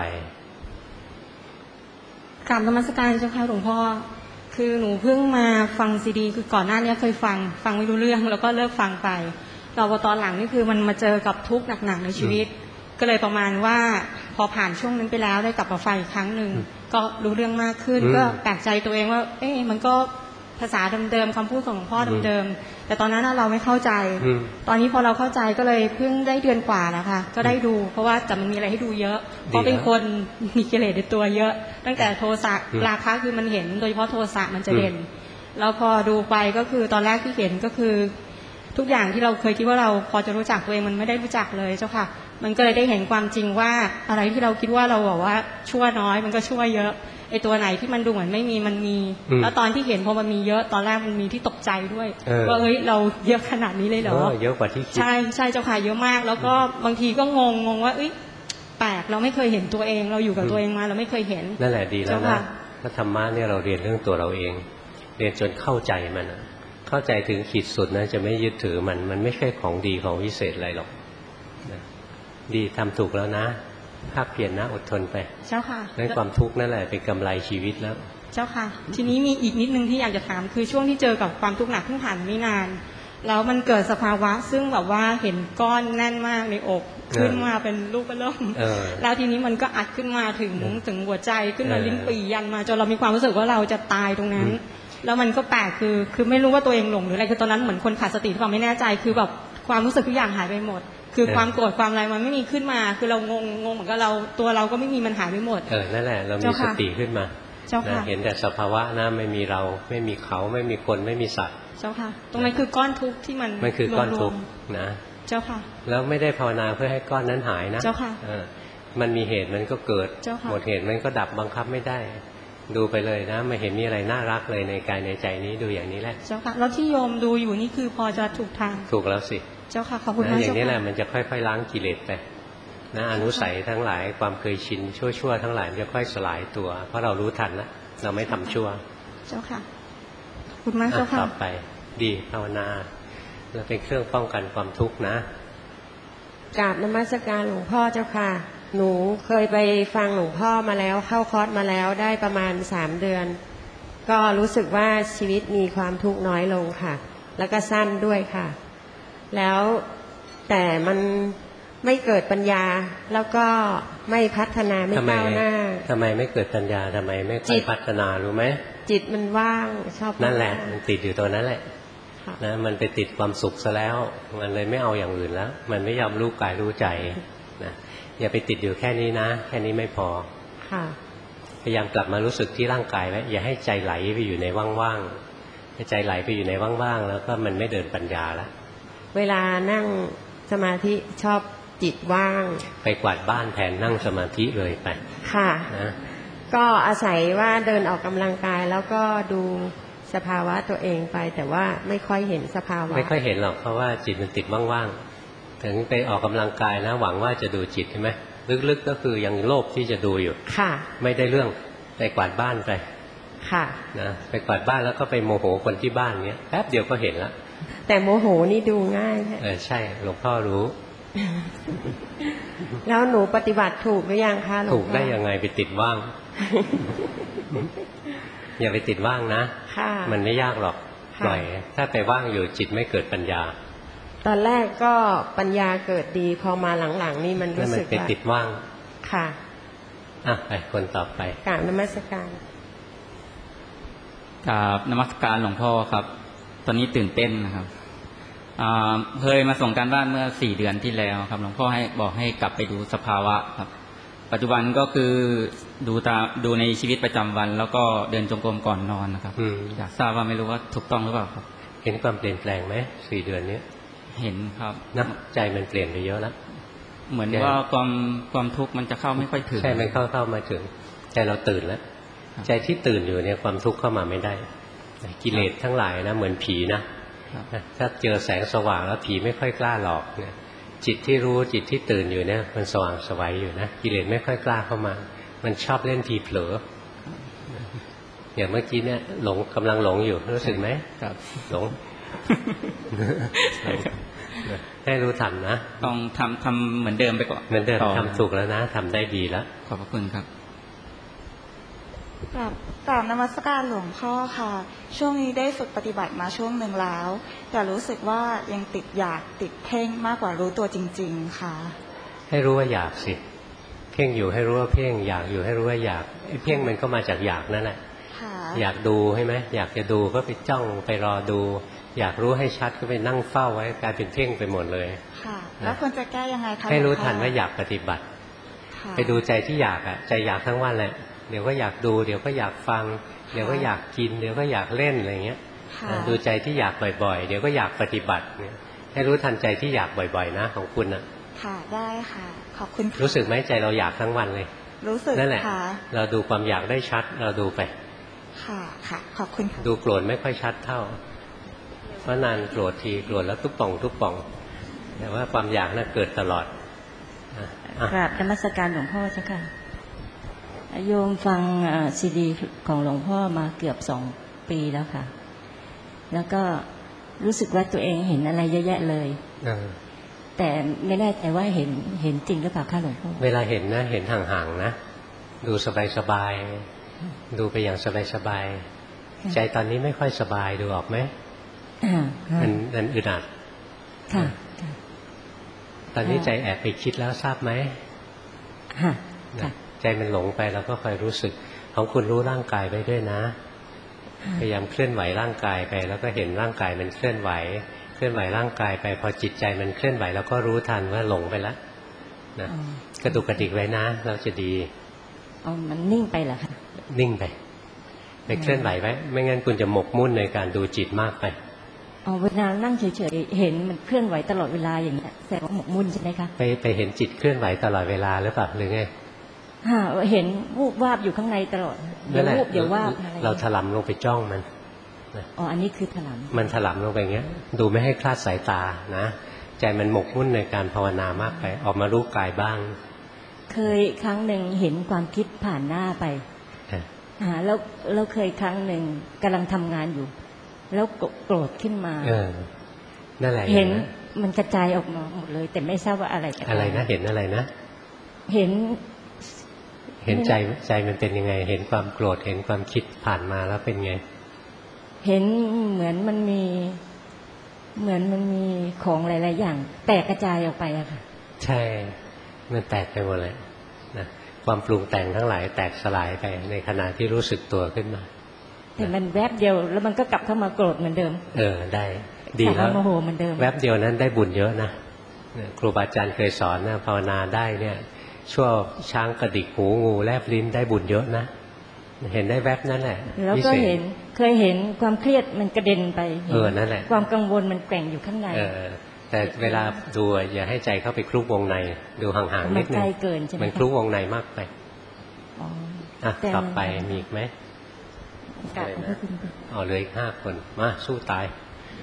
กราบนมัสการเจ้าค่ะหลวงพ่อคือหนูเพิ่งมาฟังซีดีคือก่อนหน้านี้เคยฟังไม่รู้เรื่องแล้วก็เลิกฟังไปแต่พอตอนหลังนี่คือมันมาเจอกับทุกข์หนักๆในชีวิตก็เลยประมาณว่าพอผ่านช่วงนั้นไปแล้วได้กลับมาฟังอีกครั้งหนึ่งก็รู้เรื่องมากขึ้นก็แปลกใจตัวเองว่ามันก็ภาษาเดิมๆคำพูดของหลวงพ่อเดิมๆแต่ตอนนั้นเราไม่เข้าใจตอนนี้พอเราเข้าใจก็เลยเพิ่งได้เดือนกว่านะคะก็ได้ดูเพราะว่าจะมันมีอะไรให้ดูเยอะเพราะเป็นคนมีกิเลสในตัวเยอะตั้งแต่โทสะราคะคือมันเห็นโดยเฉพาะโทสะมันจะเด่นแล้วพอดูไปก็คือตอนแรกที่เห็นก็คือทุกอย่างที่เราเคยคิดว่าเราพอจะรู้จักตัวเองมันไม่ได้รู้จักเลยเจ้าค่ะมันก็เลยได้เห็นความจริงว่าอะไรที่เราคิดว่าเราบอกว่าชั่วน้อยมันก็ชั่วเยอะไอ้ตัวไหนที่มันดูเหมือนไม่มีมันมีแล้วตอนที่เห็นพอมันมีเยอะตอนแรกมันมีที่ตกใจด้วยว่าเราเยอะขนาดนี้เลยเหรอเยอะกว่าที่คิดใช่เจ้าค่ะเยอะมากแล้วก็บางทีก็งงว่าแปลกเราไม่เคยเห็นตัวเองเราอยู่กับตัวเองมาเราไม่เคยเห็นนั่นแหละดีแล้วนะพระธรรมะเนี่ยเราเรียนเรื่องตัวเราเองเรียนจนเข้าใจมันเข้าใจถึงขีดสุดนะจะไม่ยึดถือมันไม่ใช่ของดีของวิเศษอะไรหรอกดีทำถูกแล้วนะภาคเพียรนะอดทนไปเจ้าค่ะนั่นความทุกข์นั่นแหละเป็นกำไรชีวิตแล้วเจ้าค่ะทีนี้มีอีกนิดนึงที่อยากจะถามคือช่วงที่เจอกับความทุกข์หนักเพิ่งผ่านไม่นานแล้วมันเกิดสภาวะซึ่งแบบว่าเห็นก้อนแน่นมากในอกขึ้นมาเป็นลูกกระเริ่มแล้วทีนี้มันก็อัดขึ้นมาถึงหัวใจขึ้นมาลิ้นปี่ยันมาจนเรามีความรู้สึกว่าเราจะตายตรงนั้นแล้วมันก็แปลกคือไม่รู้ว่าตัวเองหลงหรืออะไรคือตอนนั้นเหมือนคนขาดสติที่ความไม่แน่ใจคือแบบความรู้สึกทุกอย่างหายไปหมดคือความโกรธความอะไรมันไม่มีขึ้นมาคือเรางงเหมือนกับเราตัวเราก็ไม่มีมันหายไปหมดนั่นแหละเรามีสติขึ้นมาเห็นแต่สภาวะนะไม่มีเราไม่มีเขาไม่มีคนไม่มีสัตว์เจ้าค่ะตรงนั้นคือก้อนทุกข์ที่มันคือก้อนทุกข์นะเจ้าค่ะแล้วไม่ได้ภาวนาเพื่อให้ก้อนนั้นหายนะเจ้าค่ะมันมีเหตุมันก็เกิดหมดเหตุมันก็ดับบังคับไม่ได้ดูไปเลยนะไม่เห็นมีอะไรน่ารักเลยในกายในใจนี้ดูอย่างนี้แหละเจ้าค่ะแล้วที่โยมดูอยู่นี่คือพอจะถูกทางถูกแล้วสิเจ้าค่ะขอบคุณมากอย่างนี้แหละมันจะค่อยๆล้างกิเลสไปนะอนุสัยทั้งหลายความเคยชินชั่วๆทั้งหลายมันจะค่อยสลายตัวเพราะเรารู้ทันแล้วเราไม่ทำชั่วเจ้าค่ะขอบคุณมากเจ้าค่ะต่อไปดีภาวนาเราเป็นเครื่องป้องกันความทุกข์นะกราบนมัสการหลวงพ่อเจ้าค่ะหนูเคยไปฟังหลวงพ่อมาแล้วเข้าคอร์สมาแล้วได้ประมาณ3 เดือนก็รู้สึกว่าชีวิตมีความทุกข์น้อยลงค่ะแล้วก็สั้นด้วยค่ะแล้วแต่มันไม่เกิดปัญญาแล้วก็ไม่พัฒนาไม่ก้าวหน้าทำไมไม่เกิดปัญญาทำไมไม่ค่อยพัฒนารู้ไหมจิตมันว่างชอบนั่นแหละมันติดอยู่ตัวนั้นแหละนะมันไปติดความสุขซะแล้วมันเลยไม่เอาอย่างอื่นแล้วมันไม่ยอมรู้กายรู้ใจนะอย่าไปติดอยู่แค่นี้นะแค่นี้ไม่พอค่ะพยายามกลับมารู้สึกที่ร่างกายไว้อย่าให้ใจไหลไปอยู่ในว่างๆให้ใจไหลไปอยู่ในว่างๆแล้วก็มันไม่เดินปัญญาแล้วเวลานั่งสมาธิชอบจิตว่างไปกวาดบ้านแทนนั่งสมาธิเลยไปค่ะนะก็อาศัยว่าเดินออกกำลังกายแล้วก็ดูสภาวะตัวเองไปแต่ว่าไม่ค่อยเห็นสภาวะไม่ค่อยเห็นหรอกเพราะว่าจิตมันติดว่างๆถึงไปออกกำลังกายนะหวังว่าจะดูจิตใช่ไหมลึกๆก็คือยังโลภที่จะดูอยู่ค่ะไม่ได้เรื่องไปกวาดบ้านไปค่ะนะไปกวาดบ้านแล้วก็ไปโมโหคนที่บ้านเนี้ยแป๊บเดียวก็เห็นแล้วแต่โมโหนี่ดูง่ายใช่หลวงพ่อรู้แล้วหนูปฏิบัติถูกหรือยังคะหลวงพ่อถูกได้ยังไงไปติดว่าง อย่าไปติดว่างนะมันไม่ยากหรอกปล่อยถ้าไปว่างอยู่จิตไม่เกิดปัญญาตอนแรกก็ปัญญาเกิดดีพอมาหลังๆนี่มันรู้สึกว่าไปติดว่างค่ะไปคนต่อไปกราบนมัสการกราบนมัสการหลวงพ่อครับตอนนี้ตื่นเต้นนะครับเคยมาส่งการบ้านเมื่อ4 เดือนที่แล้วครับหลวงพ่อให้บอกให้กลับไปดูสภาวะครับปัจจุบันก็คือดูในชีวิตประจำวันแล้วก็เดินจงกรมก่อนนอนนะครับอยากทราบว่าไม่รู้ว่าถูกต้องหรือเปล่าครับเห็นความเปลี่ยนแปลงไหม4 เดือนนี้เห็นครับนะใจมันเปลี่ยนไปเยอะแล้วเหมือนว่าความทุกข์มันจะเข้าไม่ค่อยถึงใช่มันเข้ามาถึงใจเราตื่นแล้วใจที่ตื่นอยู่เนี่ยความทุกข์เข้ามาไม่ได้กิเลสทั้งหลายนะเหมือนผีนะถ้าเจอแสงสว่างแล้วผีไม่ค่อยกล้าหลอกเนี่ยจิตที่รู้จิตที่ตื่นอยู่เนี่ยมันสว่างไสวอยู่นะกิเลสไม่ค่อยกล้าเข้ามามันชอบเล่นทีเผลออย่างเมื่อกี้เนี่ยกำลังหลงอยู่รู้สึกไหมครับหลงให้รู้ทันนะต้องทำเหมือนเดิมไปก่อนเหมือนเดิมทำถูกแล้วนะทำได้ดีแล้วขอบพระคุณครับกราบนมัสการหลวงพ่อค่ะช่วงนี้ได้ฝึกปฏิบัติมาช่วงหนึ่งแล้วแต่รู้สึกว่ายังติดอยากติดเพ่งมากกว่ารู้ตัวจริงๆค่ะให้รู้ว่าอยากสิเพ่งอยู่ให้รู้ว่าเพ่งอยากอยู่ให้รู้ว่าอยากไอ้เพ่งมันก็มาจากอยากนั่นแหละอยากดูใช่ไหมอยากจะดูก็ไปจ้องไปรอดูอยากรู้ให้ชัดก็ไปนั่งเฝ้าไว้กลายเป็นเพ่งไปหมดเลยค่ะแล้วควรจะแก้ยังไงคะให้รู้ทันว่าอยากปฏิบัติไปดูใจที่อยากใจอยากทั้งวันแหละเดี๋ยวก็อยากดูเดี๋ยวก็อยากฟังเดี๋ยวก็อยากกินเดี๋ยวก็อยากเล่นอะไรเงี้ยดูใจที่อยากบ่อยๆเดี๋ยวก็อยากปฏิบัติให้รู้ทันใจที่อยากบ่อยๆนะของคุณนะค่ะได้ค่ะขอบคุณรู้สึกไหมใจเราอยากทั้งวันเลยรู้สึกนั่นแหละเราดูความอยากได้ชัดเราดูไปค่ะค่ะขอบคุณดูโกรธไม่ค่อยชัดเท่าเพราะนานโกรธทีโกรธแล้วทุบป่องแต่ว่าความอยากน่ะเกิดตลอดกราบนมัสการหลวงพ่อเจ้าค่ะโยมฟังซีดีของหลวงพ่อมาเกือบ2 ปีแล้วค่ะแล้วก็รู้สึกว่าตัวเองเห็นอะไรเยอะแยะเลยแต่ไม่แน่ใจว่าเห็นจริงหรือเปล่าคะหลวงพ่อเวลาเห็นนะเห็นห่างๆนะดูสบายๆดูไปอย่างสบายๆใจตอนนี้ไม่ค่อยสบายดูออกไหมมันอึดอัดค่ะตอนนี้ใจแอบไปคิดแล้วทราบไหมค่ะใจมันหลงไปเราก็คอยรู้สึกของคุณรู้ร่างกายไปด้วยนะพยายามเคลื่อนไหวร่างกายไปแล้วก็เห็นร่างกายมันเคลื่อนไหวร่างกายไปพอจิตใจมันเคลื่อนไหวเราก็รู้ทันว่าหลงไปแล้วนะกระตุกกระดิกไว้นะเราจะดีมันนิ่งไปเหรอคะนิ่งไปเคลื่อนไหวไว้ไม่งั้นคุณจะหมกมุ่นในการดูจิตมากไปเวลานั่งเฉยๆเห็นมันเคลื่อนไหวตลอดเวลาอย่างนี้แสดงว่าหมกมุ่นใช่ไหมคะไปเห็นจิตเคลื่อนไหวตลอดเวลาหรือเปล่าหรือไงเห็นวูบวาบอยู่ข้างในตลอดเดี๋ยววูบเดี๋ยววาบอะไรเราถลำลงไปจ้องมันอันนี้คือถลำมันถลำลงไปอย่างเงี้ยดูไม่ให้คลาดสายตานะใจมันหมกมุ่นในการภาวนามากไปออกมารู้กายบ้างเคยครั้งหนึ่งเห็นความคิดผ่านหน้าไปแล้วเคยครั้งหนึ่งกำลังทำงานอยู่แล้วโกรธขึ้นมานั่นแหละมันกระจายออกมาหมดเลย แต่ไม่ทราบว่าอะไรกันอะไรนะเห็นอะไรนะเห็นใจมันเป็นยังไงเห็นความโกรธเห็นความคิดผ่านมาแล้วเป็นไงเห็นเหมือนมันมีของหลายๆอย่างแตกกระจายออกไปอะค่ะใช่มันแตกไปหมดเลยนะความปรุงแต่งทั้งหลายแตกสลายไปในขณะที่รู้สึกตัวขึ้นมาแต่มันแวบเดียวแล้วมันก็กลับเข้ามาโกรธเหมือนเดิมได้ดีแล้วโมโหเหมือนเดิมแวบเดียวนั้นได้บุญเยอะนะครูบาอาจารย์เคยสอนนะภาวนาได้เนี่ยชั่วช้างกระดิกหูงูแลบลิ้นได้บุญเยอะนะเห็นได้แวบนั้นแหละแล้วก็เคยเห็นความเครียดมันกระเด็นไปนั่นแหละความกังวลมันแกว่งอยู่ข้างในแต่เวลาดูอย่าให้ใจเข้าไปคลุกวงในดูห่างๆนิดนึงมันคลุกวงในมากไปต่อไปมีอีกไหมเหลืออีก5 คนมาสู้ตาย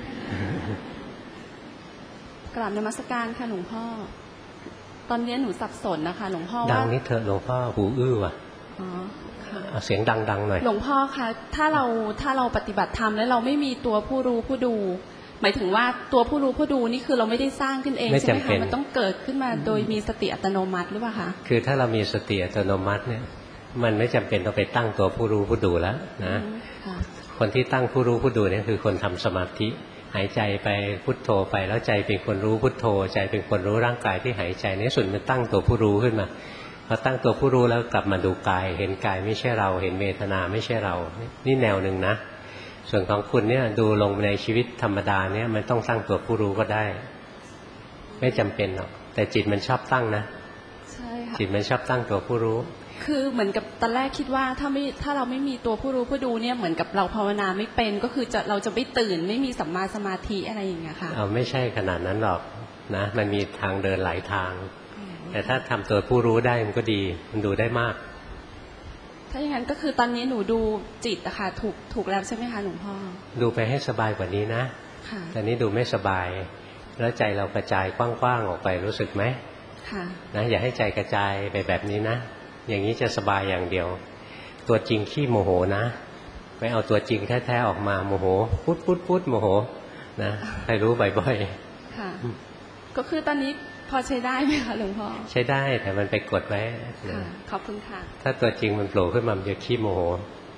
กราบนมัสการค่ะหลวงพ่อตอนนี้หนูสับสนนะคะหลวงพ่อว่าดังนิดเถอะหลวงพ่อหูอื้อว่ะเอาเสียงดังๆหน่อยหลวงพ่อคะถ้าเราปฏิบัติธรรมแล้วเราไม่มีตัวผู้รู้ผู้ดูหมายถึงว่าตัวผู้รู้ผู้ดูนี่คือเราไม่ได้สร้างขึ้นเองใช่ไหมคะมันต้องเกิดขึ้นมาโดยมีสติอัตโนมัติหรือเปล่าคะคือถ้าเรามีสติอัตโนมัติเนี่ยมันไม่จำเป็นต้องไปตั้งตัวผู้รู้ผู้ดูแล้วนะคนที่ตั้งผู้รู้ผู้ดูเนี่ยคือคนทำสมาธิหายใจไปพุทโธไปแล้วใจเป็นคนรู้พุทโธใจเป็นคนรู้ร่างกายที่หายใจในสุดมันตั้งตัวผู้รู้ขึ้นมาพอตั้งตัวผู้รู้แล้วกลับมาดูกายเห็นกายไม่ใช่เราเห็นเวทนาไม่ใช่เรานี่แนวหนึ่งนะส่วนของคุณเนี่ยดูลงในชีวิตธรรมดาเนี่ยมันต้องตั้งตัวผู้รู้ก็ได้ไม่จำเป็นหรอกแต่จิตมันชอบตั้งนะใช่ค่ะจิตมันชอบตั้งตัวผู้รู้คือเหมือนกับตอนแรกคิดว่าถ้าเราไม่มีตัวผู้รู้ผู้ดูเนี่ยเหมือนกับเราภาวนาไม่เป็นก็คือเราจะไม่ตื่นไม่มีสัมมาสมาธิอะไรอย่างเงี้ยค่ะไม่ใช่ขนาดนั้นหรอกนะมันมีทางเดินหลายทางแต่ถ้าทำตัวผู้รู้ได้มันก็ดีมันดูได้มากถ้าอย่างนั้นก็คือตอนนี้หนูดูจิตอะค่ะถูกแล้วใช่ไหมคะหลวงพ่อดูไปให้สบายกว่านี้นะตอนนี้ดูไม่สบายแล้วใจเรากระจายกว้างๆออกไปรู้สึกไหมค่ะนะอย่าให้ใจกระจายไปแบบนี้นะอย่างนี้จะสบายอย่างเดียวตัวจริงขี้โมโหนะไม่เอาตัวจริงแท้ๆออกมาโมโหพุดโมโหนะให้รู้บ่อยๆค่ะก็คือตอนนี้พอใช้ได้ไหมคะหลวงพ่อใช้ได้แต่มันไปกดไว้ขอบคุณค่ะถ้าตัวจริงมันโผล่ขึ้นมามันจะขี้โมโห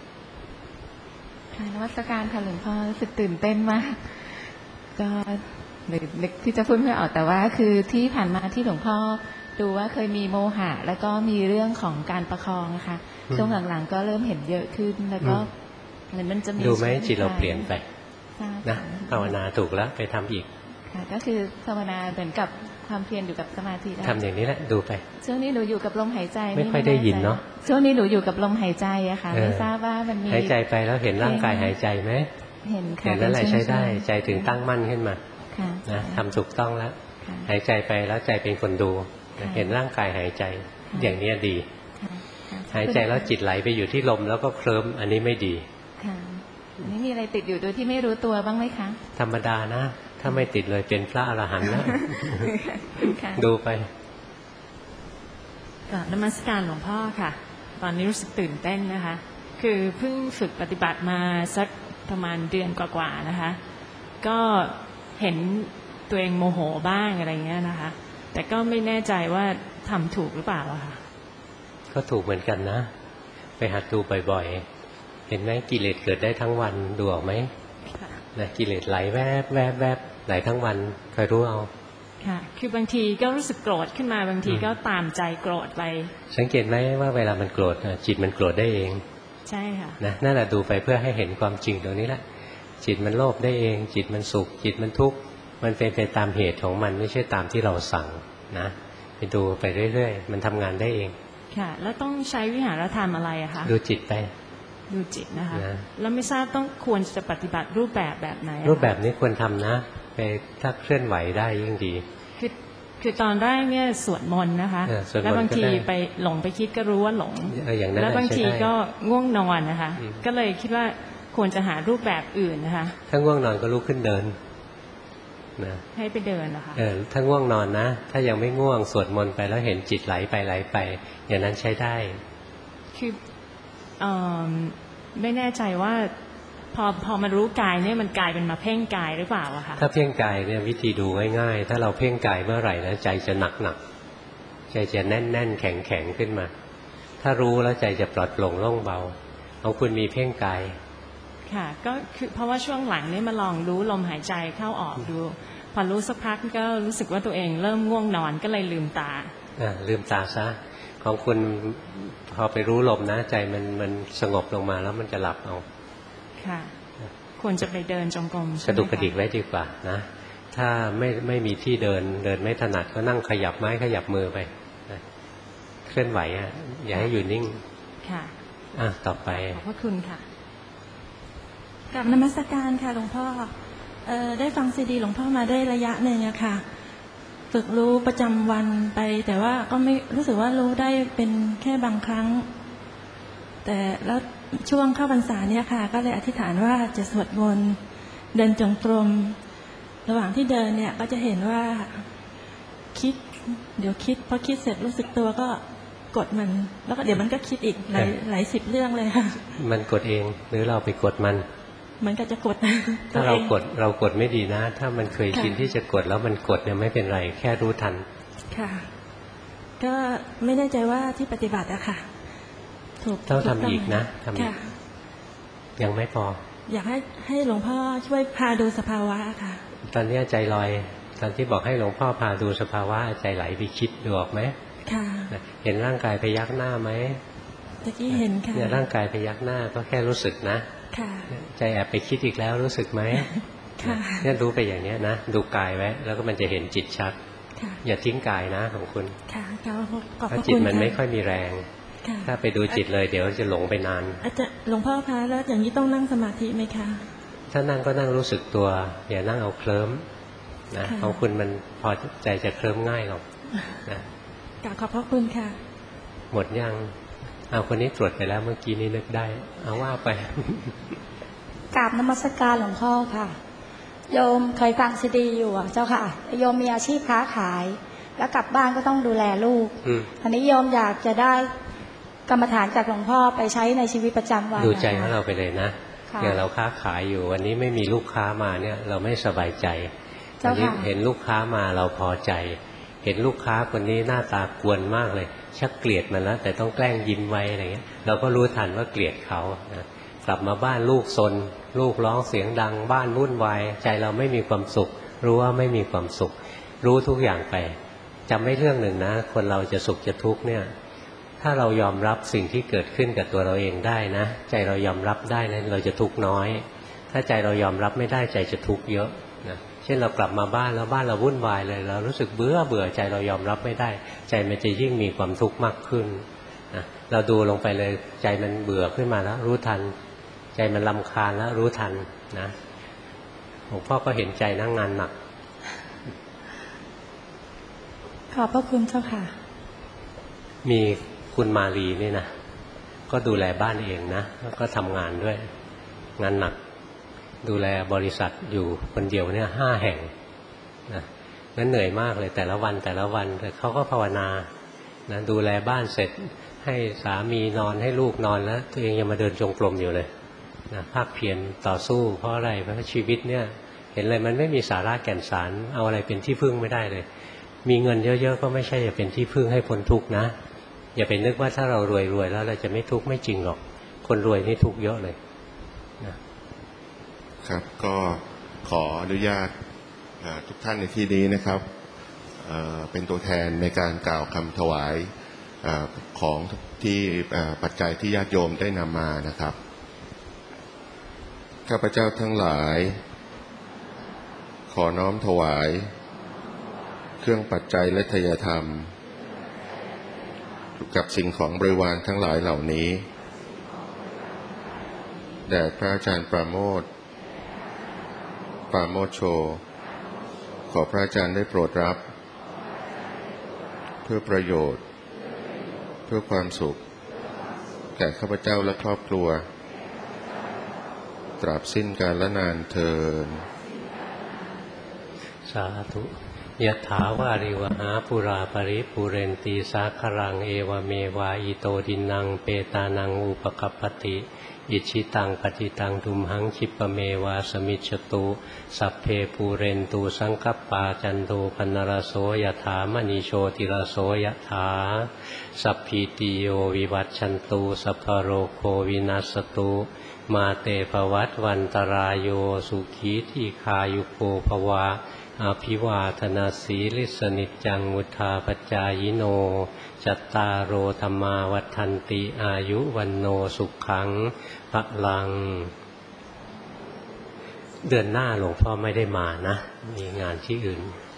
ค่ะนมัสการค่ะหลวงพ่อรู้สึกตื่นเต้นมากก็นึกที่จะพูดไม่ออกแต่ว่าคือที่ผ่านมาที่หลวงพ่อดูว่าเคยมีโมหะแล้วก็มีเรื่องของการประคองนะคะช่วงหลังๆก็เริ่มเห็นเยอะขึ้นแล้วก็เหมือนมันจะมีดูไหมจิตเราเปลี่ยนไปนะภาวนาถูกแล้วไปทำอีกค่ะก็คือภาวนาเหมือนกับความเพียรอยู่กับสมาธิทำอย่างนี้แหละดูไปช่วงนี้หนูอยู่กับลมหายใจไม่ค่อยได้ยินเนาะช่วงนี้หนูอยู่กับลมหายใจอะค่ะไม่ทราบว่ามันมีหายใจไปแล้วเห็นร่างกายหายใจไหมเห็นค่ะเห็นนั่นแหละใช้ได้ใจถึงตั้งมั่นขึ้นมานะทำถูกต้องแล้วหายใจไปแล้วใจเป็นคนดูเห็นร่างกายหายใจอย่างนี้ดีหายใจแล้วจิตไหลไปอยู่ที่ลมแล้วก็เคลิ้มอันนี้ไม่ดีค่ะอันนี้มีอะไรติดอยู่โดยที่ไม่รู้ตัวบ้างไหมคะธรรมดานะถ้าไม่ติดเลยเป็นพระอรหันต์แล้วดูไปนมัสการหลวงพ่อค่ะตอนนี้รู้สึกตื่นเต้นนะคะคือเพิ่งฝึกปฏิบัติมาสักประมาณเดือนกว่าๆนะคะก็เห็นตัวเองโมโหบ้างอะไรเงี้ยนะคะแต่ก็ไม่แน่ใจว่าทำถูกหรือเปล่าอะค่ะก็ถูกเหมือนกันนะไปหัดดูบ่อยๆเห็นไหมกิเลสเกิดได้ทั้งวันดูออกไหมนะกิเลสไหลแวบแวบแวบไหลทั้งวันคอยรู้เอาค่ะคือบางทีก็รู้สึกโกรธขึ้นมาบางทีก็ตามใจโกรธไปสังเกตไหมว่าเวลามันโกรธจิตมันโกรธได้เองใช่ค่ะนะนั่นแหละดูไปเพื่อให้เห็นความจริงตรงนี้แหละจิตมันโลภได้เองจิตมันสุขจิตมันทุกข์มันเป็นไปตามเหตุของมันไม่ใช่ตามที่เราสั่งนะไปดูไปเรื่อยๆมันทำงานได้เองค่ะแล้วต้องใช้วิหารธรรมอะไรอะคะดูจิตไปดูจิตนะคะแล้วไม่ทราบต้องควรจะปฏิบัติรูปแบบไหนรูปแบบนี้ควรทำนะไปถ้าเคลื่อนไหวได้ยิ่งดีคือตอนแรกเนี่ยสวดมนต์นะคะแล้วบางทีไปหลงไปคิดก็รู้ว่าหลงแล้วบางทีก็ง่วงนอนนะคะก็เลยคิดว่าควรจะหารูปแบบอื่นนะคะถ้าง่วงนอนก็ลุกขึ้นเดินนะให้ไปเดินนะคะถ้าง่วงนอนนะถ้ายังไม่ง่วงสวดมนต์ไปแล้วเห็นจิตไหลไปไหลไปอย่างนั้นใช้ได้คือไม่แน่ใจว่าพอมารู้กายเนี่ยมันกลายเป็นมาเพ่งกายหรือเปล่าอะคะถ้าเพ่งกายเนี่ยวิธีดูง่ายๆถ้าเราเพ่งกายเมื่อไหร่นะใจจะหนักใจจะแน่นๆแข็งขึ้นมาถ้ารู้แล้วใจจะปลอดโปร่งโล่งเบาของคุณมีเพ่งกายค่ะก็คือเพราะว่าช่วงหลังนี่มาลองรู้ลมหายใจเข้าออกดูพอรู้สักพักก็รู้สึกว่าตัวเองเริ่มง่วงนอนก็เลยลืมตาลืมตาซะของคุณพอไปรู้ลมนะใจมันสงบลงมาแล้วมันจะหลับเอาค่ะควรจะไปเดินจงกรมกระดุกกระดิกไว้ดีกว่านะถ้าไม่มีที่เดินไม่ถนัดก็นั่งขยับไม้ขยับมือไปเคลื่อนไหวอย่าให้อยู่นิ่งค่ะต่อไปขอบพระคุณค่ะกับนมัสการค่ะหลวงพ่อได้ฟังซีดีหลวงพ่อมาได้ระยะหนึ่งอะค่ะฝึกรู้ประจำวันไปแต่ว่าก็ไม่รู้สึกว่ารู้ได้เป็นแค่บางครั้งแต่แล้วช่วงเข้าพรรษาเนี่ยค่ะก็เลยอธิษฐานว่าจะสวดมนต์เดินจงกรมระหว่างที่เดินเนี่ยก็จะเห็นว่าคิดเดี๋ยวคิดพอคิดเสร็จรู้สึกตัวก็กดมันแล้วก็เดี๋ยวมันก็คิดอีกหลายสิบเรื่องเลยค่ะมันกดเองหรือเราไปกดมันก็จะกดถ้าเรากดไม่ดีนะถ้ามันเคยชินที่จะกดแล้วมันกดเนี่ยไม่เป็นไรแค่รู้ทันค่ะก็ไม่แน่ใจว่าที่ปฏิบัติอะค่ะถูกต้องทำอีกนะทำยังไม่พออยากให้หลวงพ่อช่วยพาดูสภาวะค่ะตอนนี้ใจลอยตอนที่บอกให้หลวงพ่อพาดูสภาวะใจไหลไปคิดดูออกไหมค่ะเห็นร่างกายพยักหน้าไหมตะกี้เห็นค่ะเนี่ยร่างกายพยักหน้าก็แค่รู้สึกนะใจแอบไปคิดอีกแล้วรู้สึกไหมเนี่ยรู้ไปอย่างนี้นะดูกายไว้แล้วก็มันจะเห็นจิตชัดอย่าทิ้งกายนะของคุณเพราะจิตมันไม่ค่อยมีแรงถ้าไปดูจิตเลยเดี๋ยวจะหลงไปนานอาจจะหลวงพ่อคะแล้วอย่างนี้ต้องนั่งสมาธิไหมคะถ้านั่งก็นั่งรู้สึกตัวอย่านั่งเอาเคลิ้มนะของคุณมันพอใจจะเคลิ้มง่ายหรอกนะขอบพระคุณค่ะหมดยังคนนี้ตรวจไปแล้วเมื่อกี้นี้นึกได้เอาว่าไปกราบนมัสการหลวงพ่อค่ะโยมเคยฟังซีดีอยู่เจ้าค่ะโยมมีอาชีพค้าขายแล้วกลับบ้านก็ต้องดูแลลูกอันนี้โยมอยากจะได้กรรมฐานจากหลวงพ่อไปใช้ในชีวิตประจำวันดูใจของเราไปเลยนะอย่างเราค้าขายอยู่วันนี้ไม่มีลูกค้ามาเนี่ยเราไม่สบายใจวันนี้เห็นลูกค้ามาเราพอใจเห็นลูกค้าคนนี้หน้าตากวนมากเลยชักเกลียดมันแล้วแต่ต้องแกล้งยิ้มไว้อะไรเงี้ยเราก็รู้ทันว่าเกลียดเขานะกลับมาบ้านลูกซนลูกร้องเสียงดังบ้านวุ่นวายใจเราไม่มีความสุขรู้ว่าไม่มีความสุขรู้ทุกอย่างไปจำไว้เรื่องหนึ่งนะคนเราจะสุขจะทุกข์เนี่ยถ้าเรายอมรับสิ่งที่เกิดขึ้นกับตัวเราเองได้นะใจเรายอมรับได้นะเราจะทุกข์น้อยถ้าใจเรายอมรับไม่ได้ใจจะทุกข์เยอะนะเช่นเรากลับมาบ้านแล้วบ้านเราวุ่นวายเลยเรารู้สึกเบื่อใจเรายอมรับไม่ได้ใจมันจะยิ่งมีความทุกข์มากขึ้นนะเราดูลงไปเลยใจมันเบื่อขึ้นมาแล้วรู้ทันใจมันรำคาญแล้วรู้ทันนะหลวงพ่อก็เห็นใจนั่งงานหนักขอบพระคุณเจ้าค่ะมีคุณมาลีนี่นะก็ดูแลบ้านเองนะแล้วก็ทำงานด้วยงานหนักดูแลบริษัทอยู่คนเดียวเนี่ย5 แห่งนะนั้นเหนื่อยมากเลยแต่ละวันแต่เขาก็ภาวนานะดูแลบ้านเสร็จให้สามีนอนให้ลูกนอนแล้วตัวเองยังมาเดินจงกรมอยู่เลยนะภาคเพียรต่อสู้เพราะอะไรเพราะชีวิตเนี่ยเห็นเลยมันไม่มีสาระแก่นสารเอาอะไรเป็นที่พึ่งไม่ได้เลยมีเงินเยอะๆก็ไม่ใช่จะเป็นที่พึ่งให้พ้นทุกข์นะอย่าไปนึกว่าถ้าเรารวยแล้วเราจะไม่ทุกข์ไม่จริงหรอกคนรวยนี่ทุกข์เยอะเลยนะครับก็ขออนุญาตทุกท่านในที่นี้นะครับเป็นตัวแทนในการกล่าวคำถวายของที่ปัจจัยที่ญาติโยมได้นำมานะครับข้าพเจ้าทั้งหลายขอน้อมถวายเครื่องปัจจัยและทายธรรมกับสิ่งของบริวารทั้งหลายเหล่านี้แด่พระอาจารย์ปราโมทโชขอพระอาจารย์ได้โปรดรับเพื่อประโยชน์เพื่อความสุขแก่ข้าพเจ้าและครอบครัวตราบสิ้นกาลนานเทอญสาธุยะถาวาริวหาปุราปริปุเรนตีสาครังเอวเมวาอิโตดินังเปตานังอุปกัปปติอิชิตังปฏิตังทุมหังคิปเมวาสมิจฉตุสัพเพปูเรนตูสังคัปปาจันโทปนรโสยถามณีโชติรโสยถาสัพพิติโยวิวัชชันตุสัพพโรโควินัสตุมาเตภวัตวันตรายโยสุขีทีคายุโกภวะอภิวาทนาสีลิสนิจจังมุทาปจายโนจัตตารโอธรรมาวัฏันติอายุวันโนสุขังพลังเดือนหน้าหลวงพ่อไม่ได้มานะมีงานที่อื่น